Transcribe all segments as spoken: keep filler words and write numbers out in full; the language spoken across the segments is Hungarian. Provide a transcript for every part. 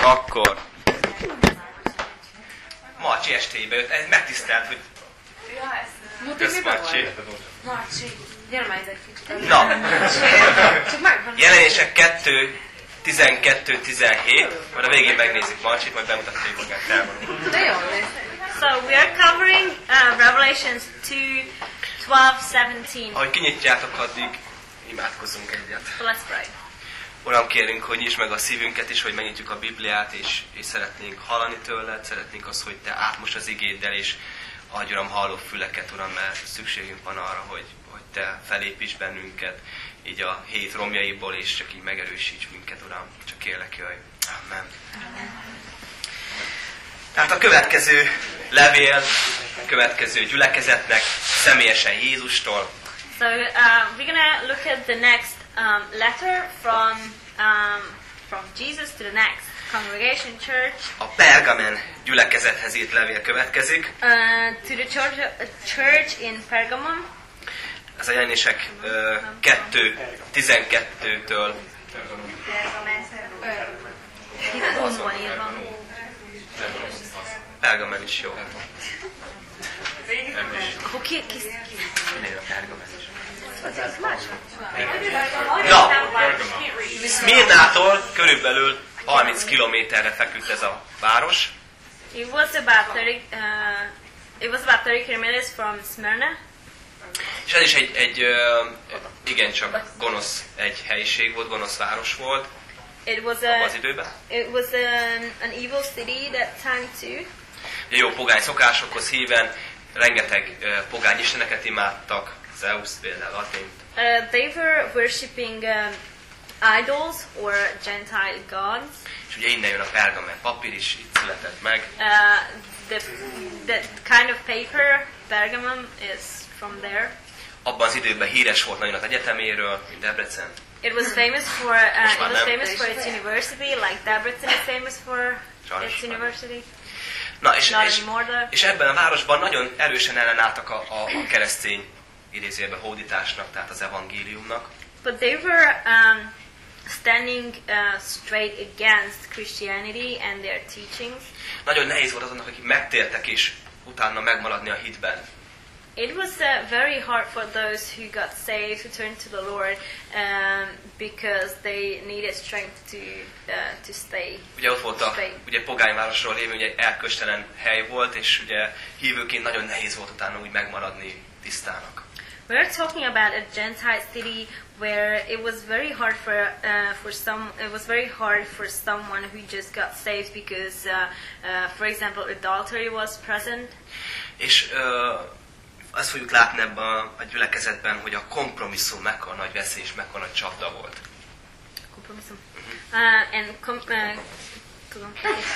Akkor Marcsi estébe jött, megtisztelt, hogy kösz Marcsi. Marcsi, gyere már egy kicsit. Na, jelenések kettő, tizenkettő, tizenhét, majd a végén megnézzük Marcsit, majd bemutatja, hogy magát elmondani. De jó. So we are covering uh, Revelations two, twelve, seventeen. Ahogy kinyitjátok, addig imádkozzunk egyet. So let's pray. Uram, kérünk, hogy nyisd meg a szívünket is, hogy megnyitjuk a Bibliát, és, és szeretnénk hallani tőled, szeretnénk azt, hogy te átmos az igéddel, és adj, Uram, halló füleket, Uram, mert szükségünk van arra, hogy, hogy te felépíts bennünket, így a hét romjaiból, és csak így megerősíts minket, Uram. Csak kérlek, jöjj. Amen. Tehát a következő levél, a következő gyülekezetnek személyesen Jézustól. So uh, we're gonna look at the next um, letter from um, from Jesus to the next congregation church. A Pergamen gyülekezethez írt levél következik. Uh, to the church, uh, church in Pergamum. Ez a jelenések uh, kettő tizenkettőtől. Hon van írva. Pergamen is jó. Akkor ki, ki, ki? Na, Szmirnától körülbelül harminc kilométerre feküdt ez a város. It was about thirty. Uh, it was about thirty kilometers from Smyrna. És ez is egy, egy uh, igencsak gonosz egy helyiség volt, gonosz város volt. It was abban a. az időben. It was an, an evil city that time too. Jó pogány szokásokhoz híven, rengeteg uh, pogány isteneket imádtak, Zeus például, Athént. Uh, they were worshipping um, idols or Gentile gods. És ugye innen jön a pergamen papír is, itt született meg. Uh, the, the kind of paper, Pergamum, is from there. Abban az időben híres volt nagyon az egyeteméről, mint Debrecen. It was famous for uh, it was famous for its university, like Debrecen is famous for its university. Na, és, és, és ebben a városban nagyon erősen ellenálltak a, a, a keresztény idézőjelben hódításnak, tehát az evangéliumnak. But they were um, standing uh, straight against Christianity and their teachings. Nagyon nehéz volt azoknak, akik megtértek és utána megmaradni a hitben. It was uh, very hard for those who got saved, who turned to the Lord, um, because they needed strength to uh, to stay. Ugye ott volt a ugye pogányvárosról lévő, ugye elköstelen hely volt, és ugye hívőként nagyon nehéz volt utána úgy megmaradni tisztának. We're talking about a Gentile city where it was very hard for uh, for some it was very hard for someone who just got saved because uh, uh, for example adultery was present. És uh, azt fogjuk látni ebben a, a gyülekezetben, hogy a kompromisszum mekkora nagy veszély és mekkora nagy csapda volt. Kompromisszum. Uh, and com uh, tudom.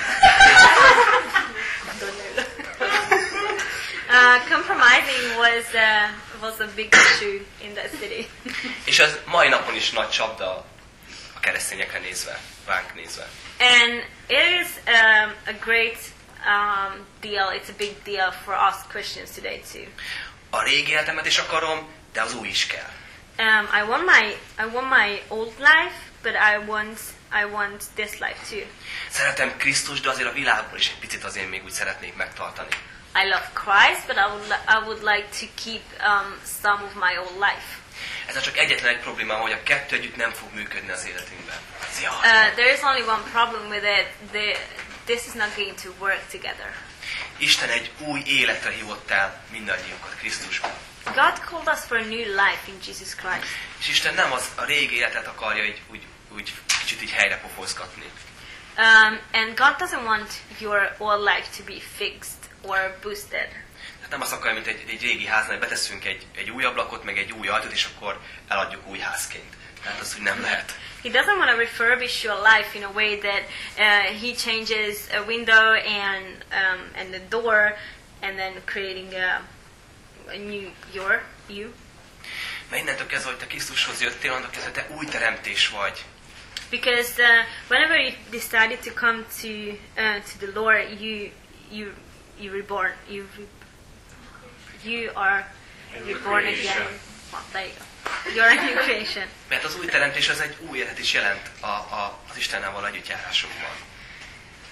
Uh, compromising was uh, was a big issue in that city. És az mai napon is nagy csapda a keresztényekre nézve, ránk nézve. And it is um, a great um, deal. It's a big deal for us Christians today too. A régi életemet is akarom, de az új is kell. Um, I want my I want my old life, but I want I want this life too. Szeretem Krisztust, de azért a világból is egy picit azért még úgy szeretnék megtartani. I love Christ, but I would li I would like to keep um, some of my old life. Ez csak egyetlen egy probléma, hogy a kettő együtt nem fog működni az életünkben. Uh, there is only one problem with it. The, this is not going to work together. Isten egy új életre hívott el mindannyiunkat Krisztusban. God called us for a new life in Jesus Christ. És Isten nem az a régi életet akarja így, úgy, úgy kicsit így helyre pofozgatni. Um, and God doesn't want your old life to be fixed or boosted. Hát nem azt akarja, mint egy, egy régi háznál, beteszünk egy, egy új ablakot, meg egy új ajtót, és akkor eladjuk új házként. Tehát az úgy nem lehet. He doesn't want to refurbish your life in a way that uh, he changes a window and um, and the door, and then creating a, a new your you. Mert innentől kezdve, hogy te Krisztushoz jöttél, annak kezdve te új teremtés vagy. Because uh, whenever you decided to come to uh, to the Lord, you you you reborn you you are reborn again. Well, there you go. You're a new creation. Mert az új teremtés az egy új élet is jelent a, a, az Istennel való együttjárásunkban.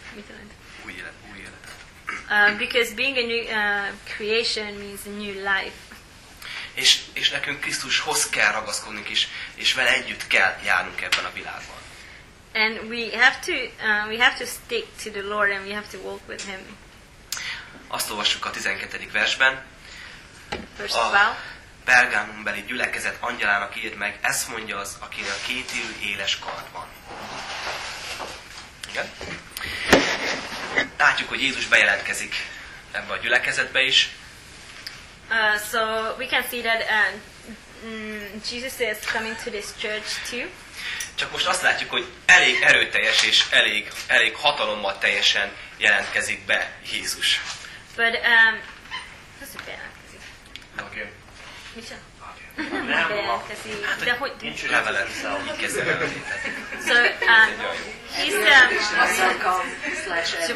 Mit jelent? Új élet, új életet. Uh, because being a new uh, creation means a new life. És, és nekünk Krisztushoz kell ragaszkodnunk, és, és vele együtt kell járnunk ebben a világban. And we have to uh, we have to stick to the Lord, and we have to walk with Him. Azt olvassuk a tizenkettedik versben. Verse A twelve. Pergámumbeli gyülekezet angyalának írd meg, ezt mondja az, akinek a kétélű éles kard van. Igen? Látjuk, hogy Jézus bejelentkezik ebbe a gyülekezetbe is. Uh, so we can see that uh, mm, Jesus is coming to this church too. Csak most azt látjuk, hogy elég erőteljes és elég, elég hatalommal teljesen jelentkezik be Jézus. But um, ez a bejelentkezik. Oké. Micsoda? Nem, Bejelentkezik. De hogy? Nincs levelet, így kezdve So uh, he's um, Asszalkam, slash So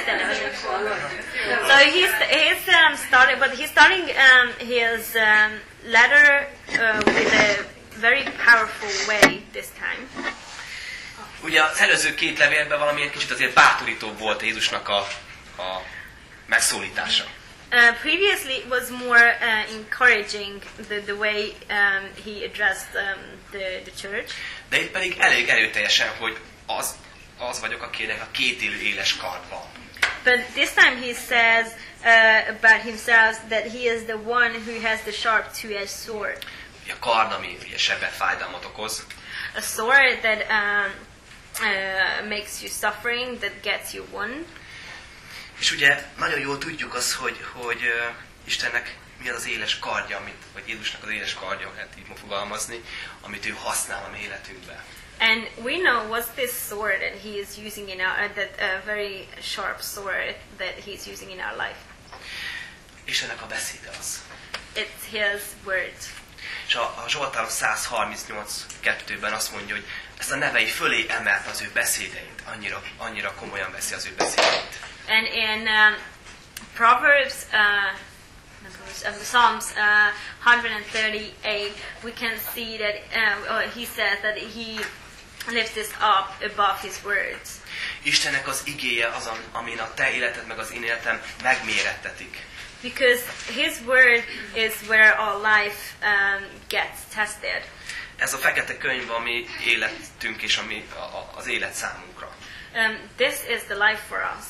he's he's um, starting, but he's starting um, his um, letter uh, with a very powerful way this time. Ugye az előző két levélben valamilyen kicsit azért bátorítóbb volt Jézusnak a, a megszólítása. Uh, previously, it was more uh, encouraging the the way um, he addressed um, the the church. De itt pedig elég erőteljesen, hogy az, az vagyok, akinek a kétélű éles kard van. But this time he says uh, about himself that he is the one who has the sharp two-edged sword. A kard, ami ugye sebet, fájdalmat okoz. A sword that um, uh, makes you suffering, that gets you one. És ugye nagyon jól tudjuk azt, hogy, hogy uh, Istennek mi az az éles kardja, amit, vagy Jézusnak az éles kardja, lehet így fogalmazni, amit ő használ a mi életünkben. And we know what's this sword that he is using in our, uh, that uh, very sharp sword that he's using in our life. Istennek a beszéde az. It's his words. És a, a Zsoltáros száz harmincnyolc kettőben azt mondja, hogy ezt a nevei fölé emelt az ő beszédeit. Annyira, annyira komolyan veszi az ő beszédeit. And in um, Proverbs, uh, of the Psalms uh, one thirty-eight, we can see that uh, he says that he lifts this up above his words. Istennek az igéje az, amin a te életed meg az én életem megmérettetik. Because his word is where our life um, gets tested. Ez a fekete könyv, ami életünk és ami a, a, az élet számunkra. Um, this is the life for us.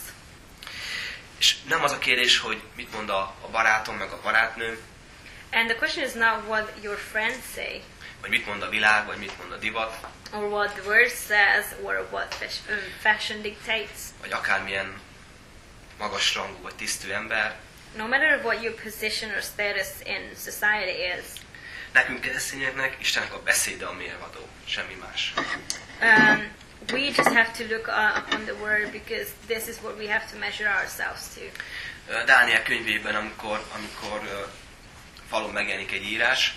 És nem az a kérdés, hogy mit mond a, a barátom meg a barátnőm, And the question is not what your friends say, vagy mit mond a világ, vagy mit mond a divat, or what the word says, or what fash- um, fashion dictates. vagy akármilyen magas rangú vagy tisztű ember. No matter what your position or status in society is, Nekünk keresztényeknek Istennek a beszéde a mérvadó, semmi más. um, we just have to look uh, upon the word, because this is what we have to measure ourselves to. Ö, Dániel könyvében, amikor, amikor uh, falon megjelenik egy írás,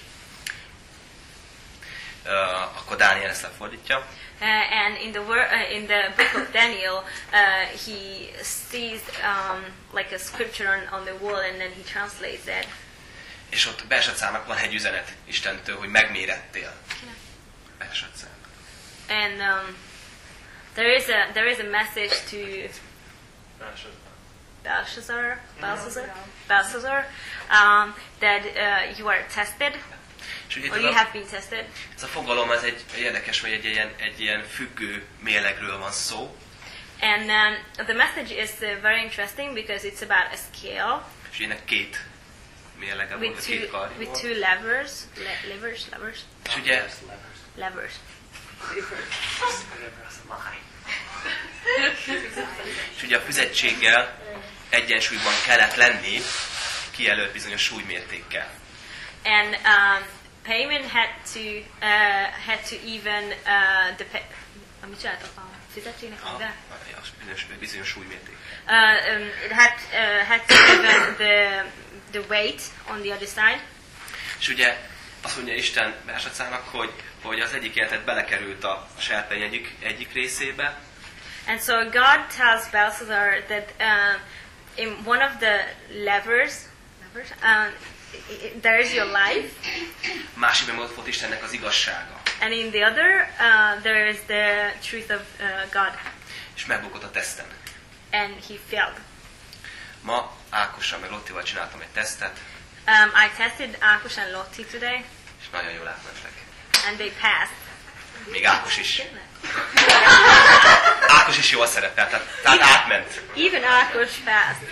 uh, akkor Dániel ezt lefordítja. Uh, and in the wor- uh, in the book of Daniel, uh, he sees um, like a scripture on, on the wall, and then he translates it. És ott Belsatszárnak van egy üzenet Istentől, hogy megmérettél. Belsatszár. And um, there is a there is a message to Belshazzar, Belshazzar, Belshazzar, um, that uh, you are tested, És ugye or ez you a, have been tested. ez a fogalom, ez egy érdekes, hogy egy ilyen, egy ilyen függő mérlegről van szó. And um, the message is uh, very interesting because it's about a scale És ennek két mérlege volt, with a két two karja with volt. two levers, le- levers, levers, És ugye levers. És ugye a fizetséggel egyensúlyban kellett lenni, kijelölt bizonyos súlymértékkel. And um, payment had to uh, had to even uh, the pay- amit csináltak a fizetségnek, A, de? a bizonyos, bizonyos súlymérték. Uh, um, it had uh, had to even the the weight on the other side. És ugye azt mondja Isten Belsatszárnak, hogy, hogy az egyik életet belekerült a serpeny egyik, egyik részébe, And so God tells Belshazzar that uh, in one of the levers, levers um, i- i- there is your life, másikban ott volt Istennek az igazsága. and in the other uh, there is the truth of uh, God. És megbukott a teszten. and he failed. Ma Ákossal meg Lottival csináltam egy tesztet, Um, I tested Akush and Lotti today, és nagyon jól átmentek. and they passed. Még Ákos is. Ákos is jól szerepelt, tehát, tehát átment. Even Akush passed.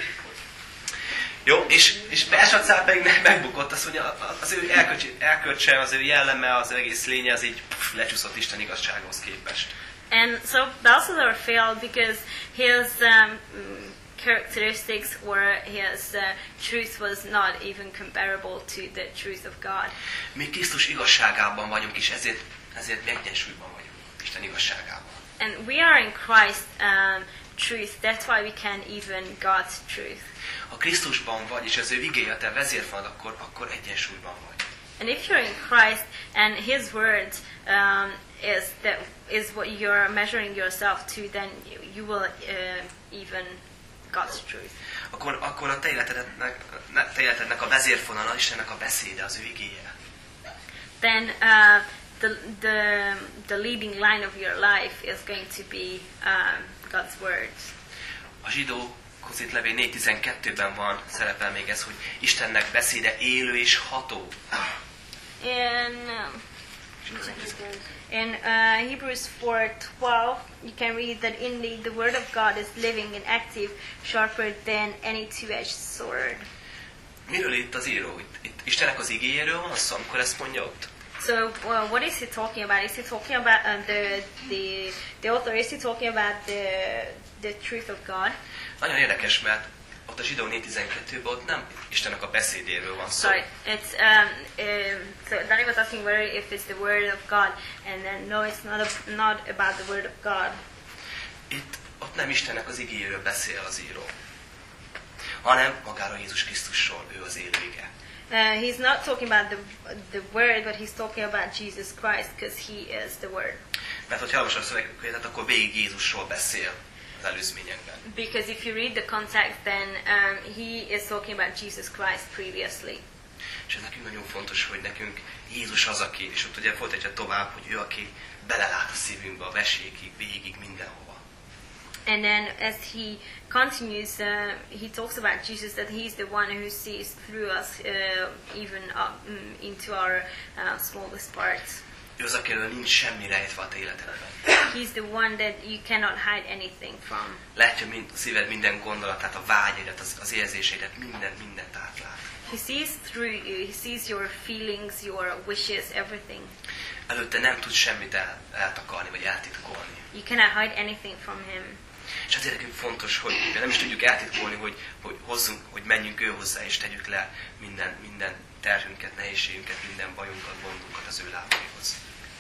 Jó, és, és Belsatszár pedig meg- megbukott, azt mondja, az ő elköcse, elköcse, az ő jelleme, az ő egész lénye, az így pff, lecsúszott Isten igazsághoz képest. And so Belshazzar failed because his um, characteristics or his uh, truth was not even comparable to the truth of God. Mi Krisztus igazságában vagyunk, és ezért, ezért egyensúlyban vagyunk, Isten igazságában. And we are in Christ um, truth. That's why we can even God's truth. Ha Krisztusban vagy, és az ő igéje a te vezérfonad, akkor, akkor egyensúlyban vagy. And if you're in Christ and His word um, is that is what you're measuring yourself to, then you, you will uh, even God's truth. Akkor, akkor a te életednek, ne- te életednek a vezérfonala, Istennek a beszéde, az ő igéje. Then uh, the the the leading line of your life is going to be um, God's words. A zsidókhoz itt levél négy tizenkettőben van, szerepel még ez, hogy Istennek beszéde élő és ható. In um, in uh, Hebrews four twelve, you can read that indeed the word of God is living and active, sharper than any two-edged sword. Miről itt az író? Itt, itt Istennek az igéjéről van szó, amikor ezt mondja ott? So, uh, what is he talking about? Is he talking about uh, the the the author? Is he talking about the the truth of God? Nagyon érdekes, mert ott a zsidó négy tizenkettőben ott nem Istennek a beszédéről van szó. Sorry, it's um, um so Danny was asking whether if it's the word of God, and then no, it's not a, not about the word of God. Itt ott nem Istennek az igéjéről beszél az író, hanem magáról Jézus Krisztusról, ő az élő ige. Uh, he's not talking about the the word, but he's talking about Jesus Christ, because he is the word. Mert hogyha elolvasod a szövegkönyvet, akkor végig Jézusról beszél az előzményekben. Because if you read the context, then um, he is talking about Jesus Christ previously. És ez nekünk nagyon fontos, hogy nekünk Jézus az, aki, és ott ugye folytatja tovább, hogy ő, aki belelát a szívünkbe, a veségig, végig, mindenhova. And then as he continues, uh, he talks about Jesus, that he's the one who sees through us, uh, even up, mm, into our uh, smallest parts. Ő az, akiről nincs semmi rejtve a te életedben. He's the one that you cannot hide anything from. Látja mind, a szíved minden gondolatát, a vágyaidat, az, az érzéseidet, mindent, mindent átlát. He sees through you. He sees your feelings, your wishes, everything. Előtte nem tud semmit el, eltakarni, vagy eltitkolni. You cannot hide anything from him. És ezért nekünk fontos, hogy de nem is tudjuk eltitkolni, hogy, hogy hozzunk, hogy menjünk ő hozzá, és tegyük le minden, minden terhünket, nehézségünket, minden bajunkat, gondunkat az ő lábaihoz.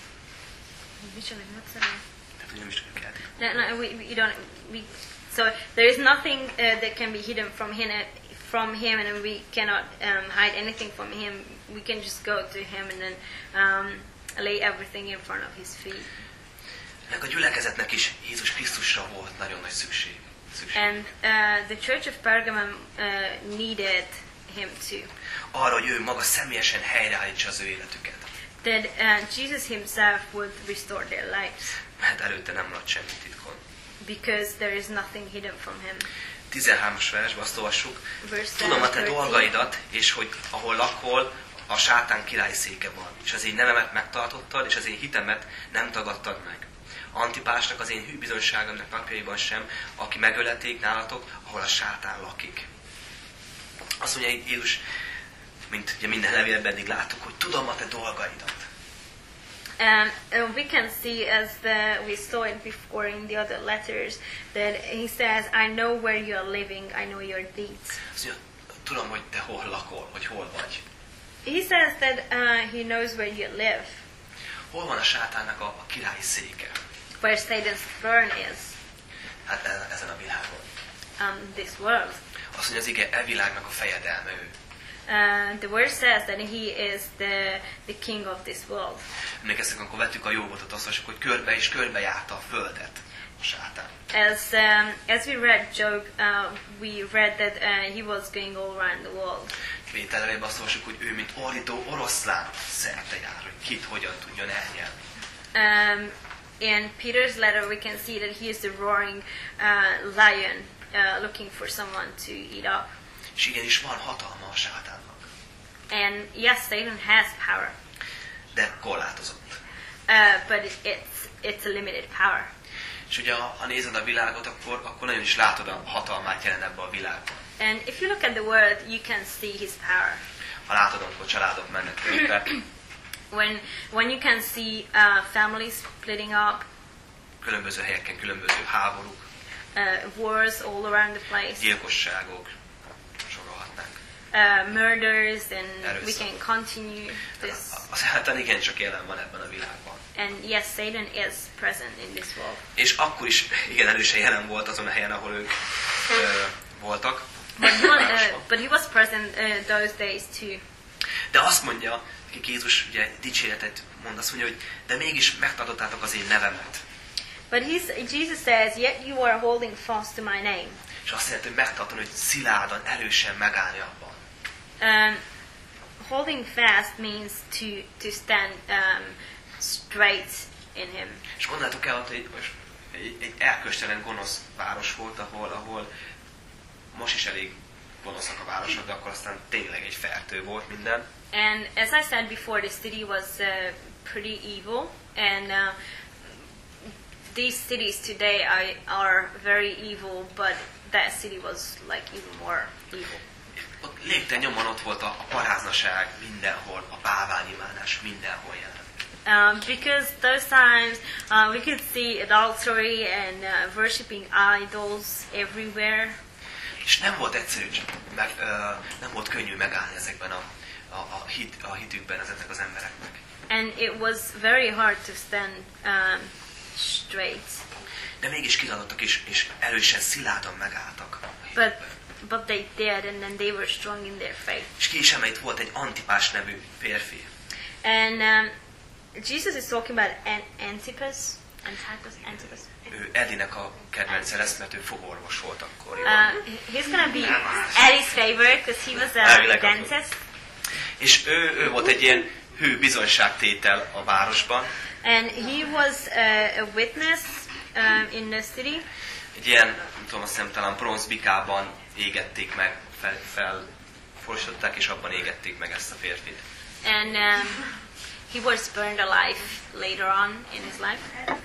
Tehát, hogy nem is tudjuk eltitkolni. No, no, we, we don't. We, so there is nothing uh, that can be hidden from him, from him, and we cannot um, hide anything from him. We can just go to him and then um, lay everything in front of his feet. Ennek a gyülekezetnek is Jézus Krisztusra volt nagyon nagy szükség. szükség. And uh, the church of Pergamum uh, needed him too. Arra, hogy ő maga személyesen helyreállítsa az ő életüket. That uh, Jesus himself would restore their lives, Mert előtte nem maradt semmi titkon. because there is nothing hidden from him. tizenhármas versben azt olvassuk. Verse Tudom a te thirteen. dolgaidat, és hogy ahol lakol, a sátán királyszéke van. És az én nevemet megtartottad, és az én hitemet nem tagadtad meg. Antipásnak, az én hűbizonyságomnak napjaiban sem, aki megöleték nálatok, ahol a sátán lakik. Azt mondja itt Jézus, mint ugye minden levélben eddig láttuk, hogy tudom a te dolgaidat. And uh, we can see, as the, we saw it before in the other letters, that he says, I know where you are living, I know your deeds. Azt mondja, tudom, hogy te hol lakol, hogy hol vagy. He says that uh, he knows where you live, Hol van a sátánnak a, a királyi széke? where Satan's throne is, Hát ezen, ezen a világon. um, this world. Azt mondja, az ige, e világnak a fejedelme ő. Uh, the word says that he is the, the king of this world. Emlékeztek, amikor vettük a Jóbotot, azt mondjuk, hogy körbe és körbe járta a földet a sátán. As um, as we read Job, uh, we read that uh, he was going all around the world. Péter levélben azt olvassuk, hogy ő, mint ordító oroszlán szerte jár, hogy kit hogyan tudjon elnyelni. Um, in Peter's letter, we can see that he is the roaring uh, lion uh, looking for someone to eat up. És igenis van hatalma a sátánnak, And yes, Satan has power, de korlátozott. uh, but it's it's a limited power. És ugye, ha, ha nézed a világot, akkor, akkor nagyon is látod a hatalmát jelen ebbe a világban. And if you look at the world, you can see his power. Ha látod, amikor családok mennek tönkre, When when you can see uh, families splitting up, különböző helyeken különböző háborúk, uh, wars all around the place, gyilkosságok, sorolhatnánk. uh, murders, and we Erőszak. can continue this. A szátán igencsak jelen van ebben a világban. And yes, Satan is present in this world. És akkor is igen erősen jelen volt azon a helyen, ahol ők ö, voltak. But he, was, uh, Városban. but he was present uh, those days too. De azt mondja, akik Jézus ugye dicséretet mond, azt mondja, hogy de mégis megtartottátok az én nevemet. But he's, Jesus says, yet you are holding fast to my name. És azt jelenti, hogy megtartani, hogy szilárdan, erősen megállni abban. Um, holding fast means to, to stand um, straight in him. És gondoljátok el, hogy egy, egy, egy erkölcstelen gonosz város volt, ahol, ahol most is elég gonoszak a városok, de akkor aztán tényleg egy fertő volt minden. And as I said before, the city was uh, pretty evil, and uh, these cities today are, are very evil, but that city was like even more evil. Ott lépten nyomon ott volt a, a paráznaság mindenhol, a bálványimádás mindenhol jelen. Um, because those times uh, we could see adultery and uh, worshipping idols everywhere. És nem volt egyszerű, csak meg, ö, nem volt könnyű megállni ezekben a, a, a, hit, a hitükben ezeknek az embereknek. And it was very hard to stand um, straight. De mégis kiadottak és, és erősen, szilárdan megálltak. But but they did, and then they were strong in their faith. És ki is emelit volt egy Antipás nevű férfi. And um, Jesus is talking about An- Antipas. Antipas. Antipas. Ő Edinek a kedvence lesz, mert ő fogorvos volt akkor. Uh, he's gonna be Eddie's favorite because he was a Elvileg az dentist, És ő, ő volt egy ilyen hű bizonyságtétel a városban. and he was uh, a witness um, in the city. Egy ilyen, nem tudom, azt hiszem talán bronzbikában égették meg, fel, felforosították, és abban égették meg ezt a férfit. And um, he was burned alive later on in his life.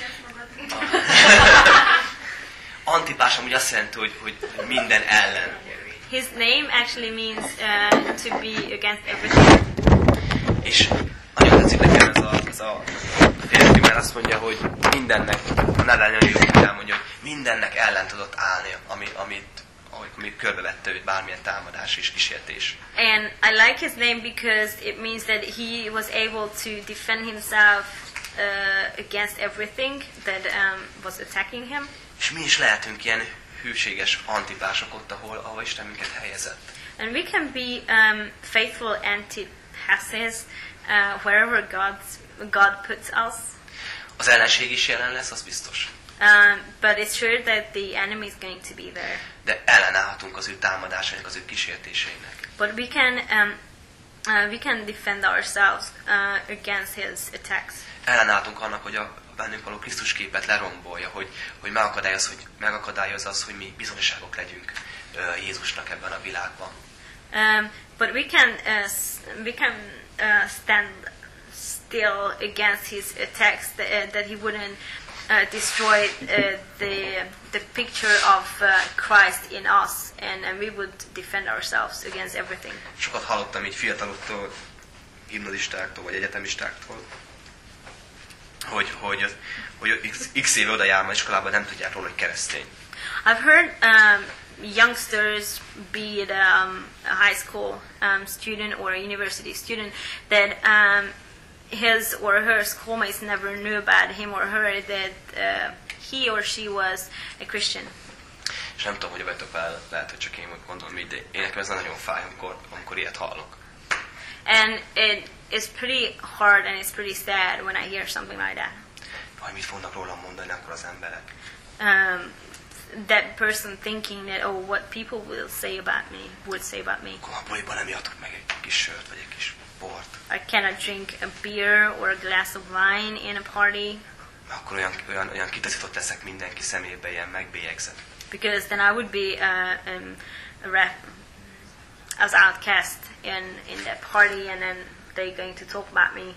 Antipás amúgy azt jelenti, hogy, hogy minden ellen. His name actually means uh, to be against everything. És nagyon tetszik nekem ez a, ez a férfi, mert azt mondja, hogy mindennek, a Nadányani jól elmondja, hogy mindennek ellen tudott állni, ami, amit, ami körbevette őt, bármilyen támadás és kísértés. And I like his name because it means that he was able to defend himself uh, against everything that um, was attacking him. És mi is lehetünk ilyen hűséges antipások ott, ahol, ahol Isten minket helyezett. And we can be um, faithful antipasses uh, wherever God's, God puts us. Az ellenség is jelen lesz, az biztos. Um, but it's sure that the enemy is going to be there. De ellenállhatunk az ő támadásainak, az ő kísértéseinek. But we can um, uh, we can defend ourselves uh, against his attacks. Ellenállhatunk annak, hogy a bennünk való Krisztus képet lerombolja, hogy, hogy megakadályoz, hogy megakadályoz az, hogy mi bizonyságok legyünk uh, Jézusnak ebben a világban. Um, but we can uh, s- we can uh, stand still against his attacks, that, uh, that he wouldn't uh, destroy uh, the the picture of uh, Christ in us, and, and we would defend ourselves against everything. Sokat hallottam így fiataloktól, gimnazistáktól vagy egyetemistáktól, hogy, hogy, hogy x, x éve oda jár már iskolában, nem tudják róla, hogy keresztény. I've heard um, youngsters, be it um, a high school um, student or a university student, that um, his or her schoolmates never knew about him or her, that uh, he or she was a Christian. És nem tudom, hogy vagytok vele, lehet, hogy csak én gondolom így, de én nekem ez nagyon fáj, amikor, amikor ilyet hallok. And it is pretty hard and it's pretty sad when I hear something like that. Vagy mit fognak rólam mondani akkor az emberek? Um, that person thinking that, oh, what people will say about me, would say about me. Akkor a buliban nem ihatok meg egy kis sört, vagy egy kis bort. I cannot drink a beer or a glass of wine in a party. akkor olyan, olyan, olyan kitaszított leszek mindenki szemébe, ilyen megbélyegzett. Because then I would be uh, um, a ref, as outcast in, in that party, and then they're going to talk about me.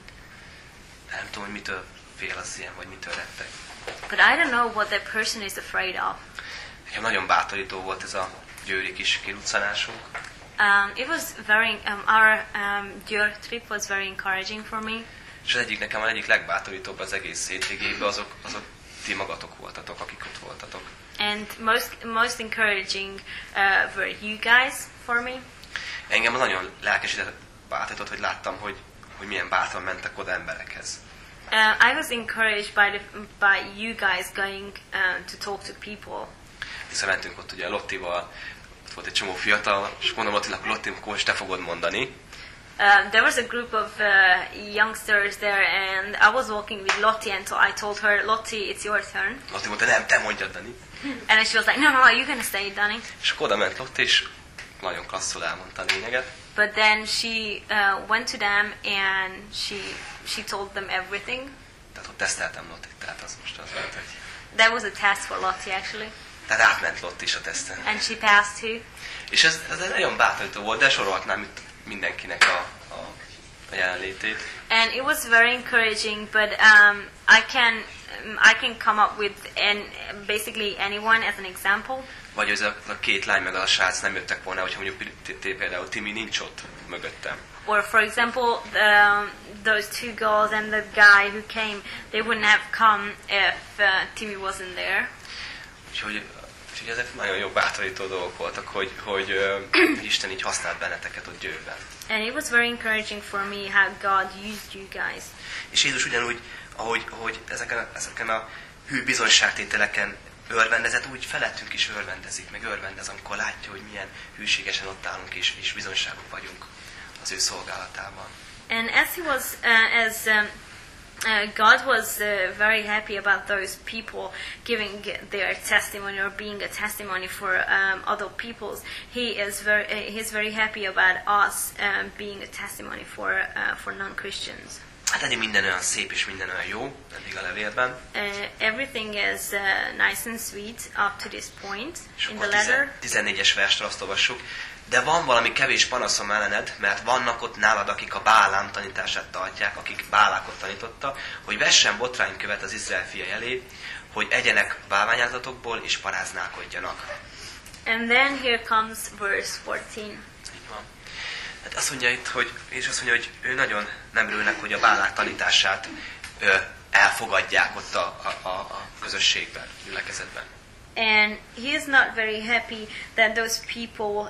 Nem tudom, hogy mitől fél az ilyen, vagy mitől retteg. But I don't know what that person is afraid of. Nekem nagyon bátorító volt ez a győri kis kiruccanásunk. Um, it was very, um, our um, Győr trip was very encouraging for me. És az egyik nekem az egyik legbátorítóbb az egész hétvégében, azok, azok ti magatok voltatok, akik ott voltatok. And most most encouraging uh, were you guys for me. Engem nagyon lelkesített, bátorított, hogy láttam, hogy, hogy milyen bátran mentek oda emberekhez. Uh, I was encouraged by the, by you guys going um, to talk to people. Hiszen mentünk ott ugye Lottival, ott volt egy csomó fiatal, és mondom Lottinak, Lotti, akkor most te fogod mondani. Uh, there was a group of uh, youngsters there, and I was walking with Lottie, and so I told her, Lottie, it's your turn. Lotti mondta, nem, te mondjad, Dani. And she was like, no, no, you're gonna say it, Dani. És akkor oda ment Lotti, és nagyon klasszul elmondta a lényeget. But then she uh, went to them, and she she told them everything. Tehát ott teszteltem Lottit, tehát az most az volt, hogy... That was a test for Lottie, actually. Tehát átment Lotti is a teszten. And she passed too. És ez, ez nagyon bátorító volt, de sorolhatnám itt mindenkinek a, a, a jelenlétét. And it was very encouraging, but um, I can um, I can come up with an, basically anyone as an example. Vagy ez a, a két lány meg a srác nem jöttek volna, hogyha mondjuk például Timi nincs ott mögöttem. Or for example, the, those two girls and the guy who came, they wouldn't have come if uh, Timmy wasn't there. Úgyhogy, úgyhogy ezek nagyon jó bátorító dolgok voltak, hogy, hogy uh, Isten így használt benneteket ott Győrben. And it was very encouraging for me how God used you guys. És Jézus ugyanúgy, ahogy, ahogy ezeken, a, ezeken a hű bizonyságtételeken örvendezett, úgy felettünk is örvendezik, meg örvendez, amikor látja, hogy milyen hűségesen ott állunk, és, és bizonyságok vagyunk az ő szolgálatában. And as he was, uh, as um, uh, God was uh, very happy about those people giving their testimony or being a testimony for um, other peoples, he is very, uh, he's very happy about us um, being a testimony for uh, for non-Christians. Hát eddig minden olyan szép és minden olyan jó, eddig a levélben. Uh, everything is uh, nice and sweet up to this point És in the akkor letter. tizennégyes verstől azt olvassuk. De van valami kevés panaszom ellened, mert vannak ott nálad, akik a Bálám tanítását tartják, akik Bálákot tanította, hogy vessen botránykövet az Izrael fiai elé, hogy egyenek bálványázatokból és paráználkodjanak. And then here comes verse fourteen. Így van. Hát azt mondja itt, hogy, és azt mondja, hogy ő nagyon nem örülnek, hogy a Bálák tanítását ö, elfogadják ott a, a, a közösségben, gyülekezetben. And he is not very happy that those people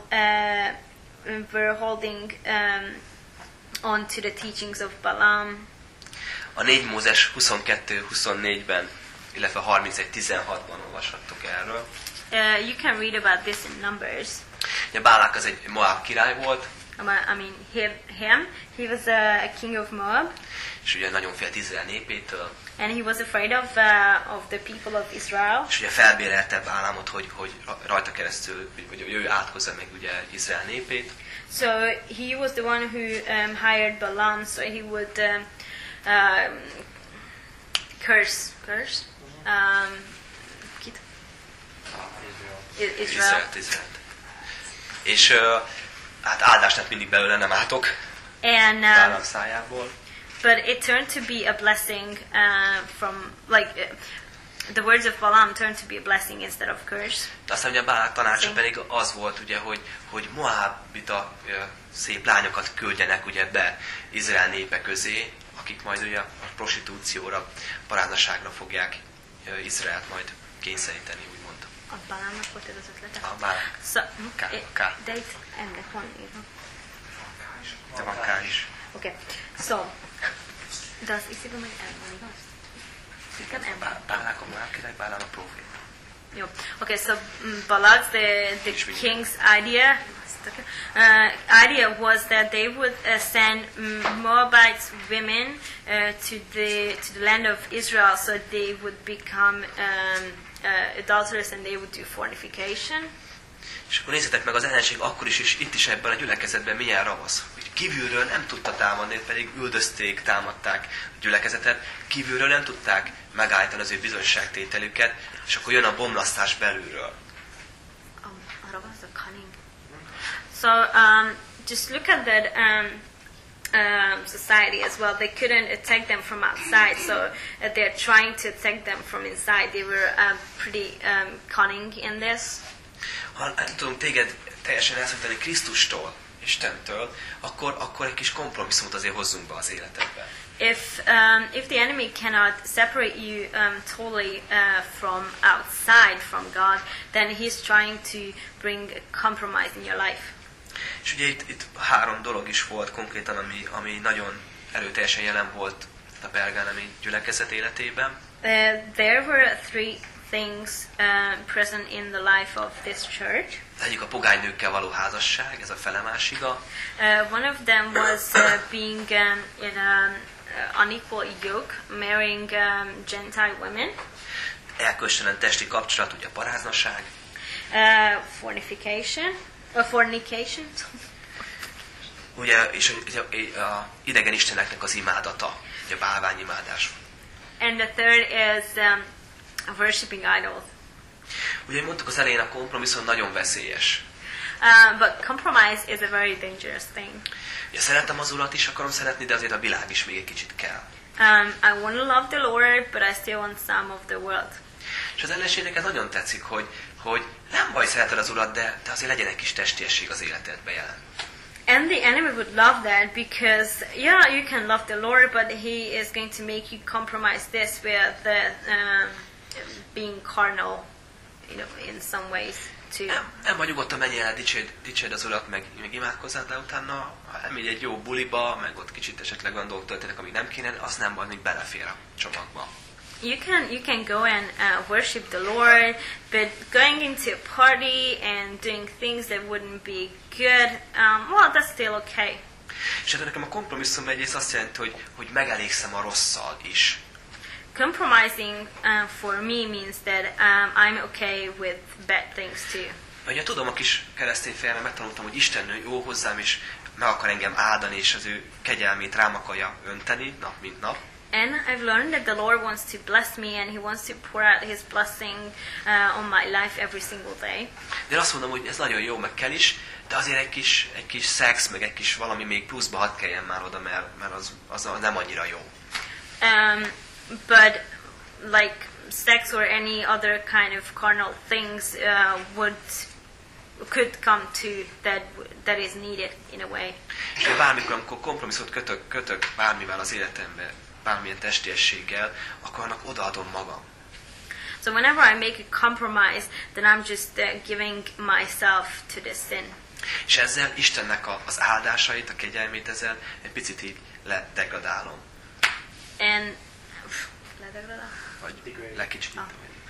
uh, were holding um, on to the teachings of Balaam. A négy Mózes huszonkettő huszonnégyben, illetve harmincegy tizenhatban olvashattok erről. Uh, you can read about this in Numbers. Ugye Bálák az egy Moab király volt, Um, I mean, him, him. He was a, a king of Moab, és ugye nagyon félt Izrael népétől, and he was afraid of uh, of the people of Israel. és ugye felbérelte Bálámot, hogy, hogy rajta keresztül, hogy ő áthozza meg ugye Izrael népét. So he was the one who um, hired Balaam, so he would um, um, curse, curse, um, kit? I- Israel. Izraelt, Izraelt. És uh, hát áldást lett mindig belőle, nem átok, And Bálám um, szájából. but it turned to be a blessing uh, from like uh, the words of Balaam turned to be a blessing instead of curse. De aztán ugye Bálák tanácsa Szép. pedig az volt, ugye, hogy, hogy Moábita uh, szép lányokat küldjenek ugye be Izrael népe közé, akik majd ugye a prostitúcióra, paráznaságra fogják uh, Izraelt majd kényszeríteni, úgymond. A Balaamnak volt ez az ötlete. A Bálák. So, K, it- K. de itt ennek van írva. De van K is. Okay, so, de az isziben meg el van, igaz? Inkább el van. Bá- Bálák a Moáb király, Bálám a prófét. Jó. Okay, so mm, Balak's, the, the king's idea, uh, idea was that they would uh, send mm, Moabite women uh, to the to the land of Israel, so they would become um, uh, adulterers and they would do fornication. És akkor nézzétek meg az ellenség akkor is, és itt is ebben a gyülekezetben milyen ravasz. Hogy kívülről nem tudta támadni, pedig üldözték, támadták a gyülekezetet, kívülről nem tudták megállítani az ő bizonyságtételüket, és akkor jön a bomlasztás belülről. Um, ravasz, a cunning. So um, just look at that um, um, society as well. They couldn't attack them from outside, so uh, they're trying to attack them from inside. They were um, pretty um, cunning in this. Ha nem tudom téged teljesen elszakítani Krisztustól, Istentől, akkor, akkor egy kis kompromisszumot azért hozzunk be az életedbe. If um, if the enemy cannot separate you um, totally uh, from outside from God, then he's trying to bring a compromise in your life. És ugye itt, itt három dolog is volt konkrétan, ami, ami nagyon erőteljesen jelen volt a pergánumi gyülekezet életében. Uh, there were three things uh, present in the life of this church. Egyik a pogány nőkkel való házasság, ez a felemásiga. Uh, one of them was uh, being um, in an uh, unequal yoke, marrying um, Gentile women. Elköstelen testi kapcsolat, ugye a paráznaság. Uh, fornication, uh, fornication. Ugye, és a, a, a idegen isteneknek az imádata, ugye a bálványimádás. And the third is um, worshipping idols. Ugye mondtuk az elején, a kompromisszum nagyon veszélyes. Uh, but compromise is a very dangerous thing. Ugye szeretem az Urat is, akarom szeretni, de azért a világ is még egy kicsit kell. Um, I want to love the Lord, but I still want some of the world. És az ellenségnek ez nagyon tetszik, hogy, hogy nem baj, szereted az Urat, de, de azért legyen egy kis testiesség az életedbe jelen. And the enemy would love that because, yeah, you can love the Lord, but he is going to make you compromise this with the, um, being carnal, you know, in some ways too. Nem, nem vagy nyugodtan menjél el, dicsérd, dicsérd az Urat, meg, meg imádkozzál, de utána, ha elmegy egy jó buliba, meg ott kicsit esetleg olyan dolgok történnek, amik nem kéne, az nem baj, még belefér a csomagba. You can you can go and uh, worship the Lord, but going into a party and doing things that wouldn't be good, um, well, that's still okay. És hát nekem a kompromisszum egyrészt azt jelenti, hogy, hogy megelégszem a rosszal is. Compromising uh, for me means that um, I'm okay with bad things too. Ugye tudom a kis keresztény fejemben, megtanultam, hogy Isten jó hozzám, és meg akar engem áldani, és az ő kegyelmét rám akarja önteni, nap mint nap. And I've learned that the Lord wants to bless me and He wants to pour out His blessing uh, on my life every single day. De én azt mondom, hogy ez nagyon jó, meg kell is, de azért egy kis, egy kis szex, meg egy kis valami még pluszba hadd kelljen már oda, mert, mert az, az nem annyira jó. Um, but like sex or any other kind of carnal things uh, would could come to that that is needed in a way. És bármikor, amikor kompromisszot kötök, kötök bármivel az életembe, bármilyen testiességgel, akkor annak odaadom magam. So whenever I make a compromise, then I'm just uh, giving myself to the sin. És ezzel Istennek a, az áldásait, a kegyelmét ezzel egy picit így ledegradálom. And Vagy lekicsinítom.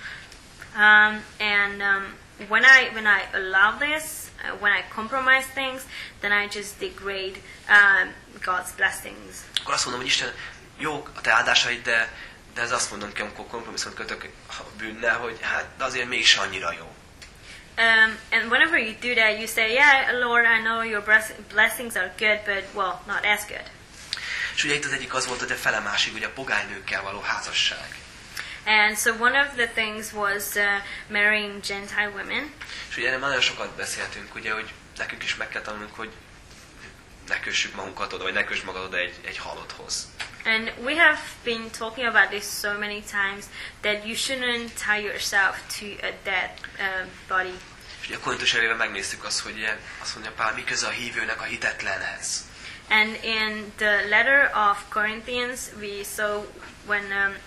um, and um, when I when I allow this, uh, when I compromise things, then I just degrade um, God's blessings. Akkor azt mondom, hogy Isten, jó a te áldásaid, de, de ez azt mondom, hogy amikor kompromisszumot kötök a bűnnel, hogy hát de azért mégis annyira jó. Um, and whenever you do that, you say, yeah, Lord, I know your blessings are good, but, well, not as good. És ugye itt az egyik az volt, hogy a fele másik, ugye a pogánynőkkel való házasság. And so one of the things was uh, marrying Gentile women. És ugye erről nagyon sokat beszéltünk, ugye, hogy nekünk is meg kell tanulnunk, hogy ne kössük magunkat oda, vagy ne kössd magad oda egy, egy halotthoz. And we have been talking about this so many times that you shouldn't tie yourself to a dead uh, body. És ugye a Korintus levélben megnéztük azt, hogy ilyen, azt mondja Pál, mi köze a hívőnek a hitetlenhez. And in the letter of Corinthians, we saw when um,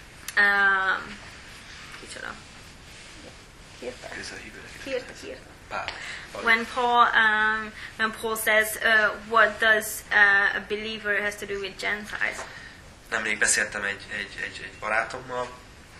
um, Köze a hívőnek. Hirta, hirta. Pál. When Paul um, when Paul says, uh, what does uh, a believer has to do with Gentiles? Nemrég beszéltem egy, egy, egy, egy barátommal,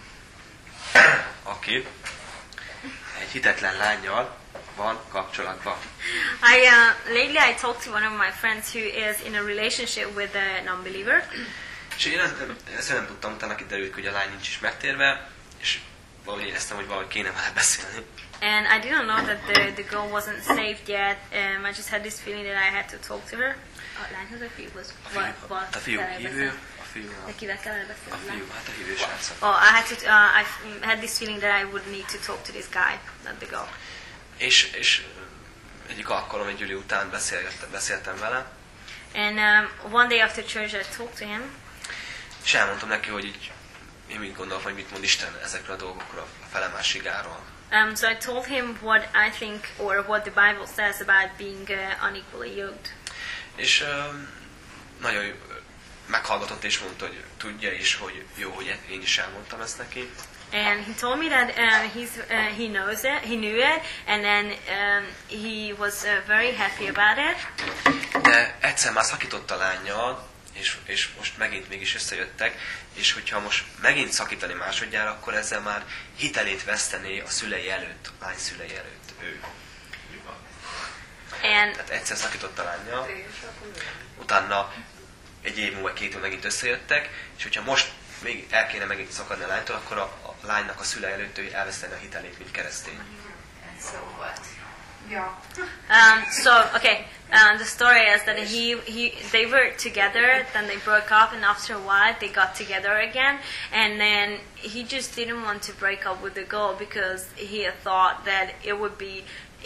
aki egy hitetlen lánnyal van kapcsolatban. I uh, lately I talked to one of my friends who is in a relationship with a non-believer. És én nem, ezt nem tudtam, utána kiderült, hogy a lány nincs is megtérve, és valahogy éreztem, hogy valahogy kéne vele beszélni. And I didn't know that the, the girl wasn't saved yet. Um, I just had this feeling that I had to talk to her. A lányhoz a fiúhoz? A fiú, What, a fiú hívő, a fiú, De kivel kellene a beszélni? fiú, hát a hívő srác. Oh, I had to. Uh, I f- had this feeling that I would need to talk to this guy, not the girl. És, és egyik alkalom egy gyűli után beszélgettem, beszéltem vele, And um, one day after church, I talked to him, és elmondtam neki, hogy így, én mit gondolok, hogy mit mond Isten ezekről a dolgokról, a felemásigáról. Um, so I told him what I think or what the Bible says about being uh, unequally yoked. És uh, nagyon jó, meghallgatott és mondta, hogy tudja is, hogy jó, hogy én is elmondtam ezt neki. And he told me that um, he's, uh, he knows it, he knew it, and then um, he was uh, very happy about it. De egyszer már szakított a lánnyal, és, és most megint mégis összejöttek, és hogyha most megint szakítani másodjára, akkor ezzel már hitelét vesztené a szülei előtt, a lány szülei előtt ő. And Tehát egyszer szakított a lánnyal, utána egy év múlva, két év megint összejöttek, és hogyha most még el kéne megint szakadni a lánytól, akkor a, a lánynak a szülei előtt ő elveszteni a hitelét, mint keresztény. Um, so okay, um, the story is that he, he they were together, then they broke up, and after a while they got together again, and then he just didn't want to break up with the girl because he thought that it would be,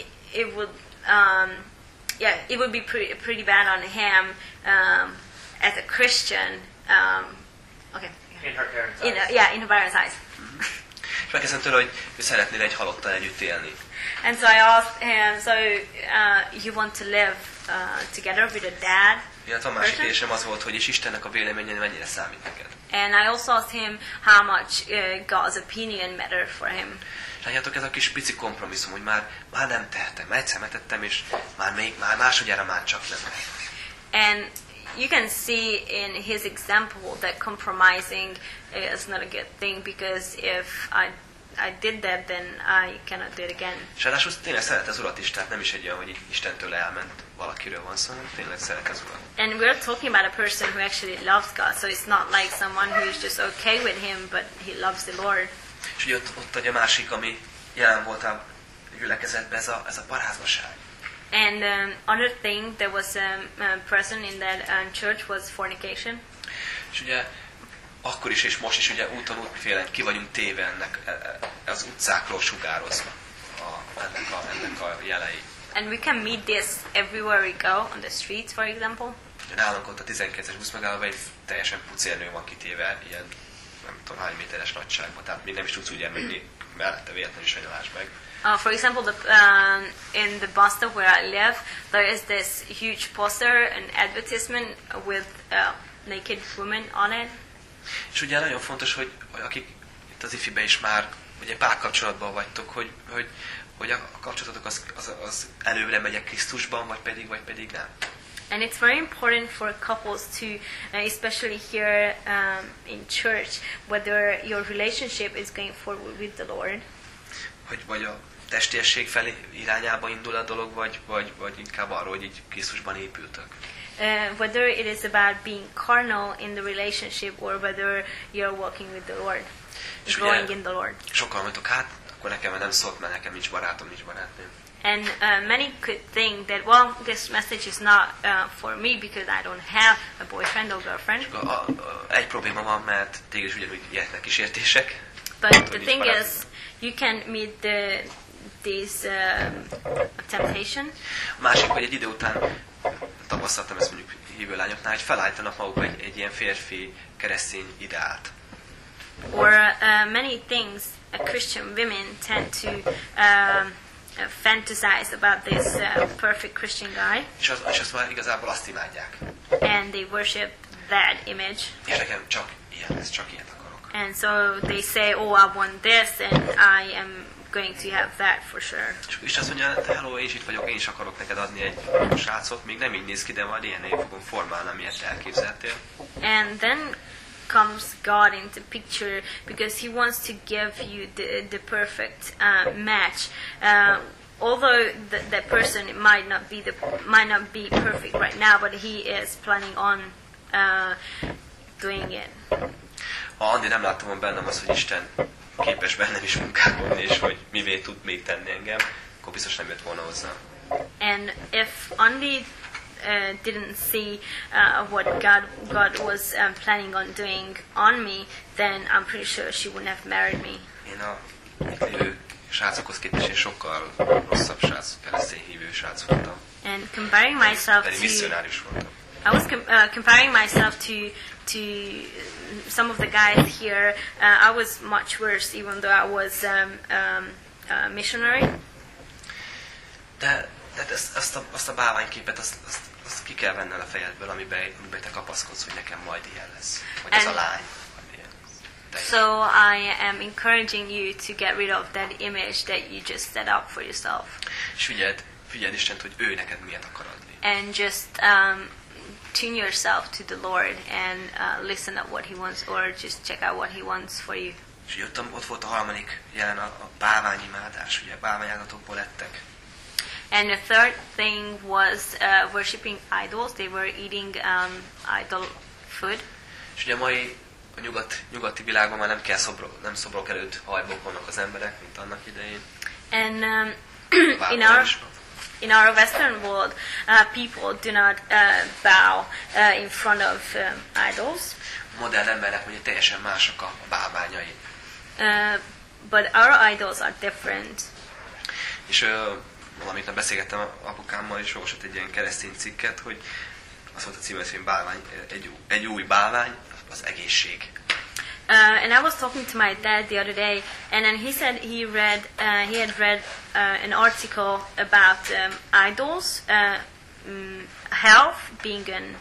it would, um, yeah, it would be pretty pretty bad on him um, as a Christian. Um, okay. In her parents' In eyes. a, yeah, in her parents' eyes. És megkezdtem tőle, hogy ő szeretnél egy halottal együtt élni. And so I asked him, so uh, you want to live uh, together with a dad? Illetve a másik kérdésem az volt, hogy és Istennek a véleménye mennyire számít neked. And I also asked him how much uh, God's opinion mattered for him. Látjátok, ez a kis pici kompromisszum, hogy már, már nem tehetem, már egyszer metettem, és már, még, már másodjára már csak nem. And you can see in his example that compromising is not a good thing, because if I I did that, then I cannot do it again. És ráadásul tényleg szeret az Urat is, tehát nem is egy olyan, hogy így Istentől elment valakiről van szó, hanem tényleg szeret az Urat. And we're talking about a person who actually loves God, so it's not like someone who's just okay with him, but he loves the Lord. És ugye ott, ott egy a másik, ami jelen volt a gyülekezetben, ez a, ez a parázmaság. And um, other thing that was um, uh, present in that um, church was fornication. És ugye akkor is és most is ugye úton útfélen ki vagyunk téve ennek, az utcákról sugározva a, ennek, a, ennek a jelei. And we can meet this everywhere we go, on the streets, for example. Nálunk ott a tizenkilences buszmegállóban egy teljesen pucérnő van kitéve, ilyen nem tudom hány méteres nagyságban, tehát még nem is tudsz úgy elmenni, mellette véletlenül is anyalás meg. Uh, for example, the, um, in the bus stop where I live, there is this huge poster, an advertisement with uh, naked women on it. És ugye nagyon fontos, hogy, hogy akik itt az ifibe is már ugye párkapcsolatban vagytok, hogy, hogy, hogy a kapcsolatotok az, az, az előre megyek Krisztusban, vagy pedig, vagy pedig nem. And it's very important for couples to, uh, especially here um, in church, whether your relationship is going forward with the Lord. Hogy vagy a testiesség felé irányába indul a dolog, vagy, vagy, vagy inkább arról, hogy így Krisztusban épültök. Uh, whether it is about being carnal in the relationship or whether you're walking with the Lord, És growing ugye in the Lord. sokan mondtok, hát akkor nekem nem szólt, mert nekem nincs barátom, nincs barátnőm. And uh, many could think that, well, this message is not uh, for me because I don't have a boyfriend or girlfriend. A, a, a, egy probléma van, mert téged is ugyanúgy ilyetnek kísértések. But hogy the nincs thing barátnőm. is, you can meet the, this um, temptation. A másik, hogy egy idő után tapasztaltam ezt mondjuk hívő lányoknál, hogy felállítanak maguk egy, egy ilyen férfi keresztény ideált. Or uh, many things uh, Christian women tend to um, uh, fantasize about this uh, perfect Christian guy, És, az, és azt már igazából azt imádják. and they worship that image. És nekem csak ilyen, ez csak ilyet akarok. And so they say, oh, I want this, and I am going to have that for sure. És Isten azt mondja, te hello, én is itt vagyok, én is akarok neked adni egy srácot, még nem így néz ki, de majd ilyen én fogom formálni, amilyet elképzeltél. And then comes God into picture because He wants to give you the, the perfect uh, match. Uh, although the, that person might not be the might not be perfect right now, but He is planning on uh, doing it. Ha Andi nem láttam volna bennem az, hogy Isten képes bennem is munkálkodni, és hogy mivé tud még tenni engem, akkor biztos nem jött volna hozzá. And if Andi uh, didn't see uh, what God God was um, planning on doing on me, then I'm pretty sure she wouldn't have married me. Én a lévő srácokhoz képest én sokkal rosszabb srác, keresztény hívő srác voltam. And comparing myself Pedig to misszionárius voltam. I was com- uh, comparing myself to to some of the guys here. Uh, I was much worse, even though I was um, um, a missionary. De, de ezt, azt, a, azt a bálványképet, azt, azt, azt ki kell venned a fejedből, amiben, amiben te kapaszkodsz, hogy nekem majd ilyen lesz. Vagy ez a And- lány. Vagy ilyen. De So I am encouraging you to get rid of that image that you just set up for yourself, És figyeld, figyeld Istent, hogy ő neked miért akar adni. and just um, tune yourself to the Lord and uh, listen at what He wants, or just check out what He wants for you. És ugye ott, ott volt a harmadik jelen, a, a bálványimádás, ugye bálványáldozatokból lettek. And the third thing was uh, worshipping idols. They were eating um, idol food. És ugye a mai a nyugat, nyugati világban már nem kell szobrok, nem szobrok előtt hajbókolnak az emberek, mint annak idején. And um, in Bálvány our is van. in our Western world, uh, people do not uh, bow uh, in front of um, idols. A modern emberek ugye teljesen mások a, a bálványai. Uh, but our idols are different. És ö, valamit nem beszélgettem apukámmal, és olvasott egy ilyen keresztény cikket, hogy az volt a címe, hogy bálvány, egy, egy új bálvány, az egészség. Uh, and I was talking to my dad the other day, and then he said he read uh, he had read uh, an article about um, idols, uh, um, health being an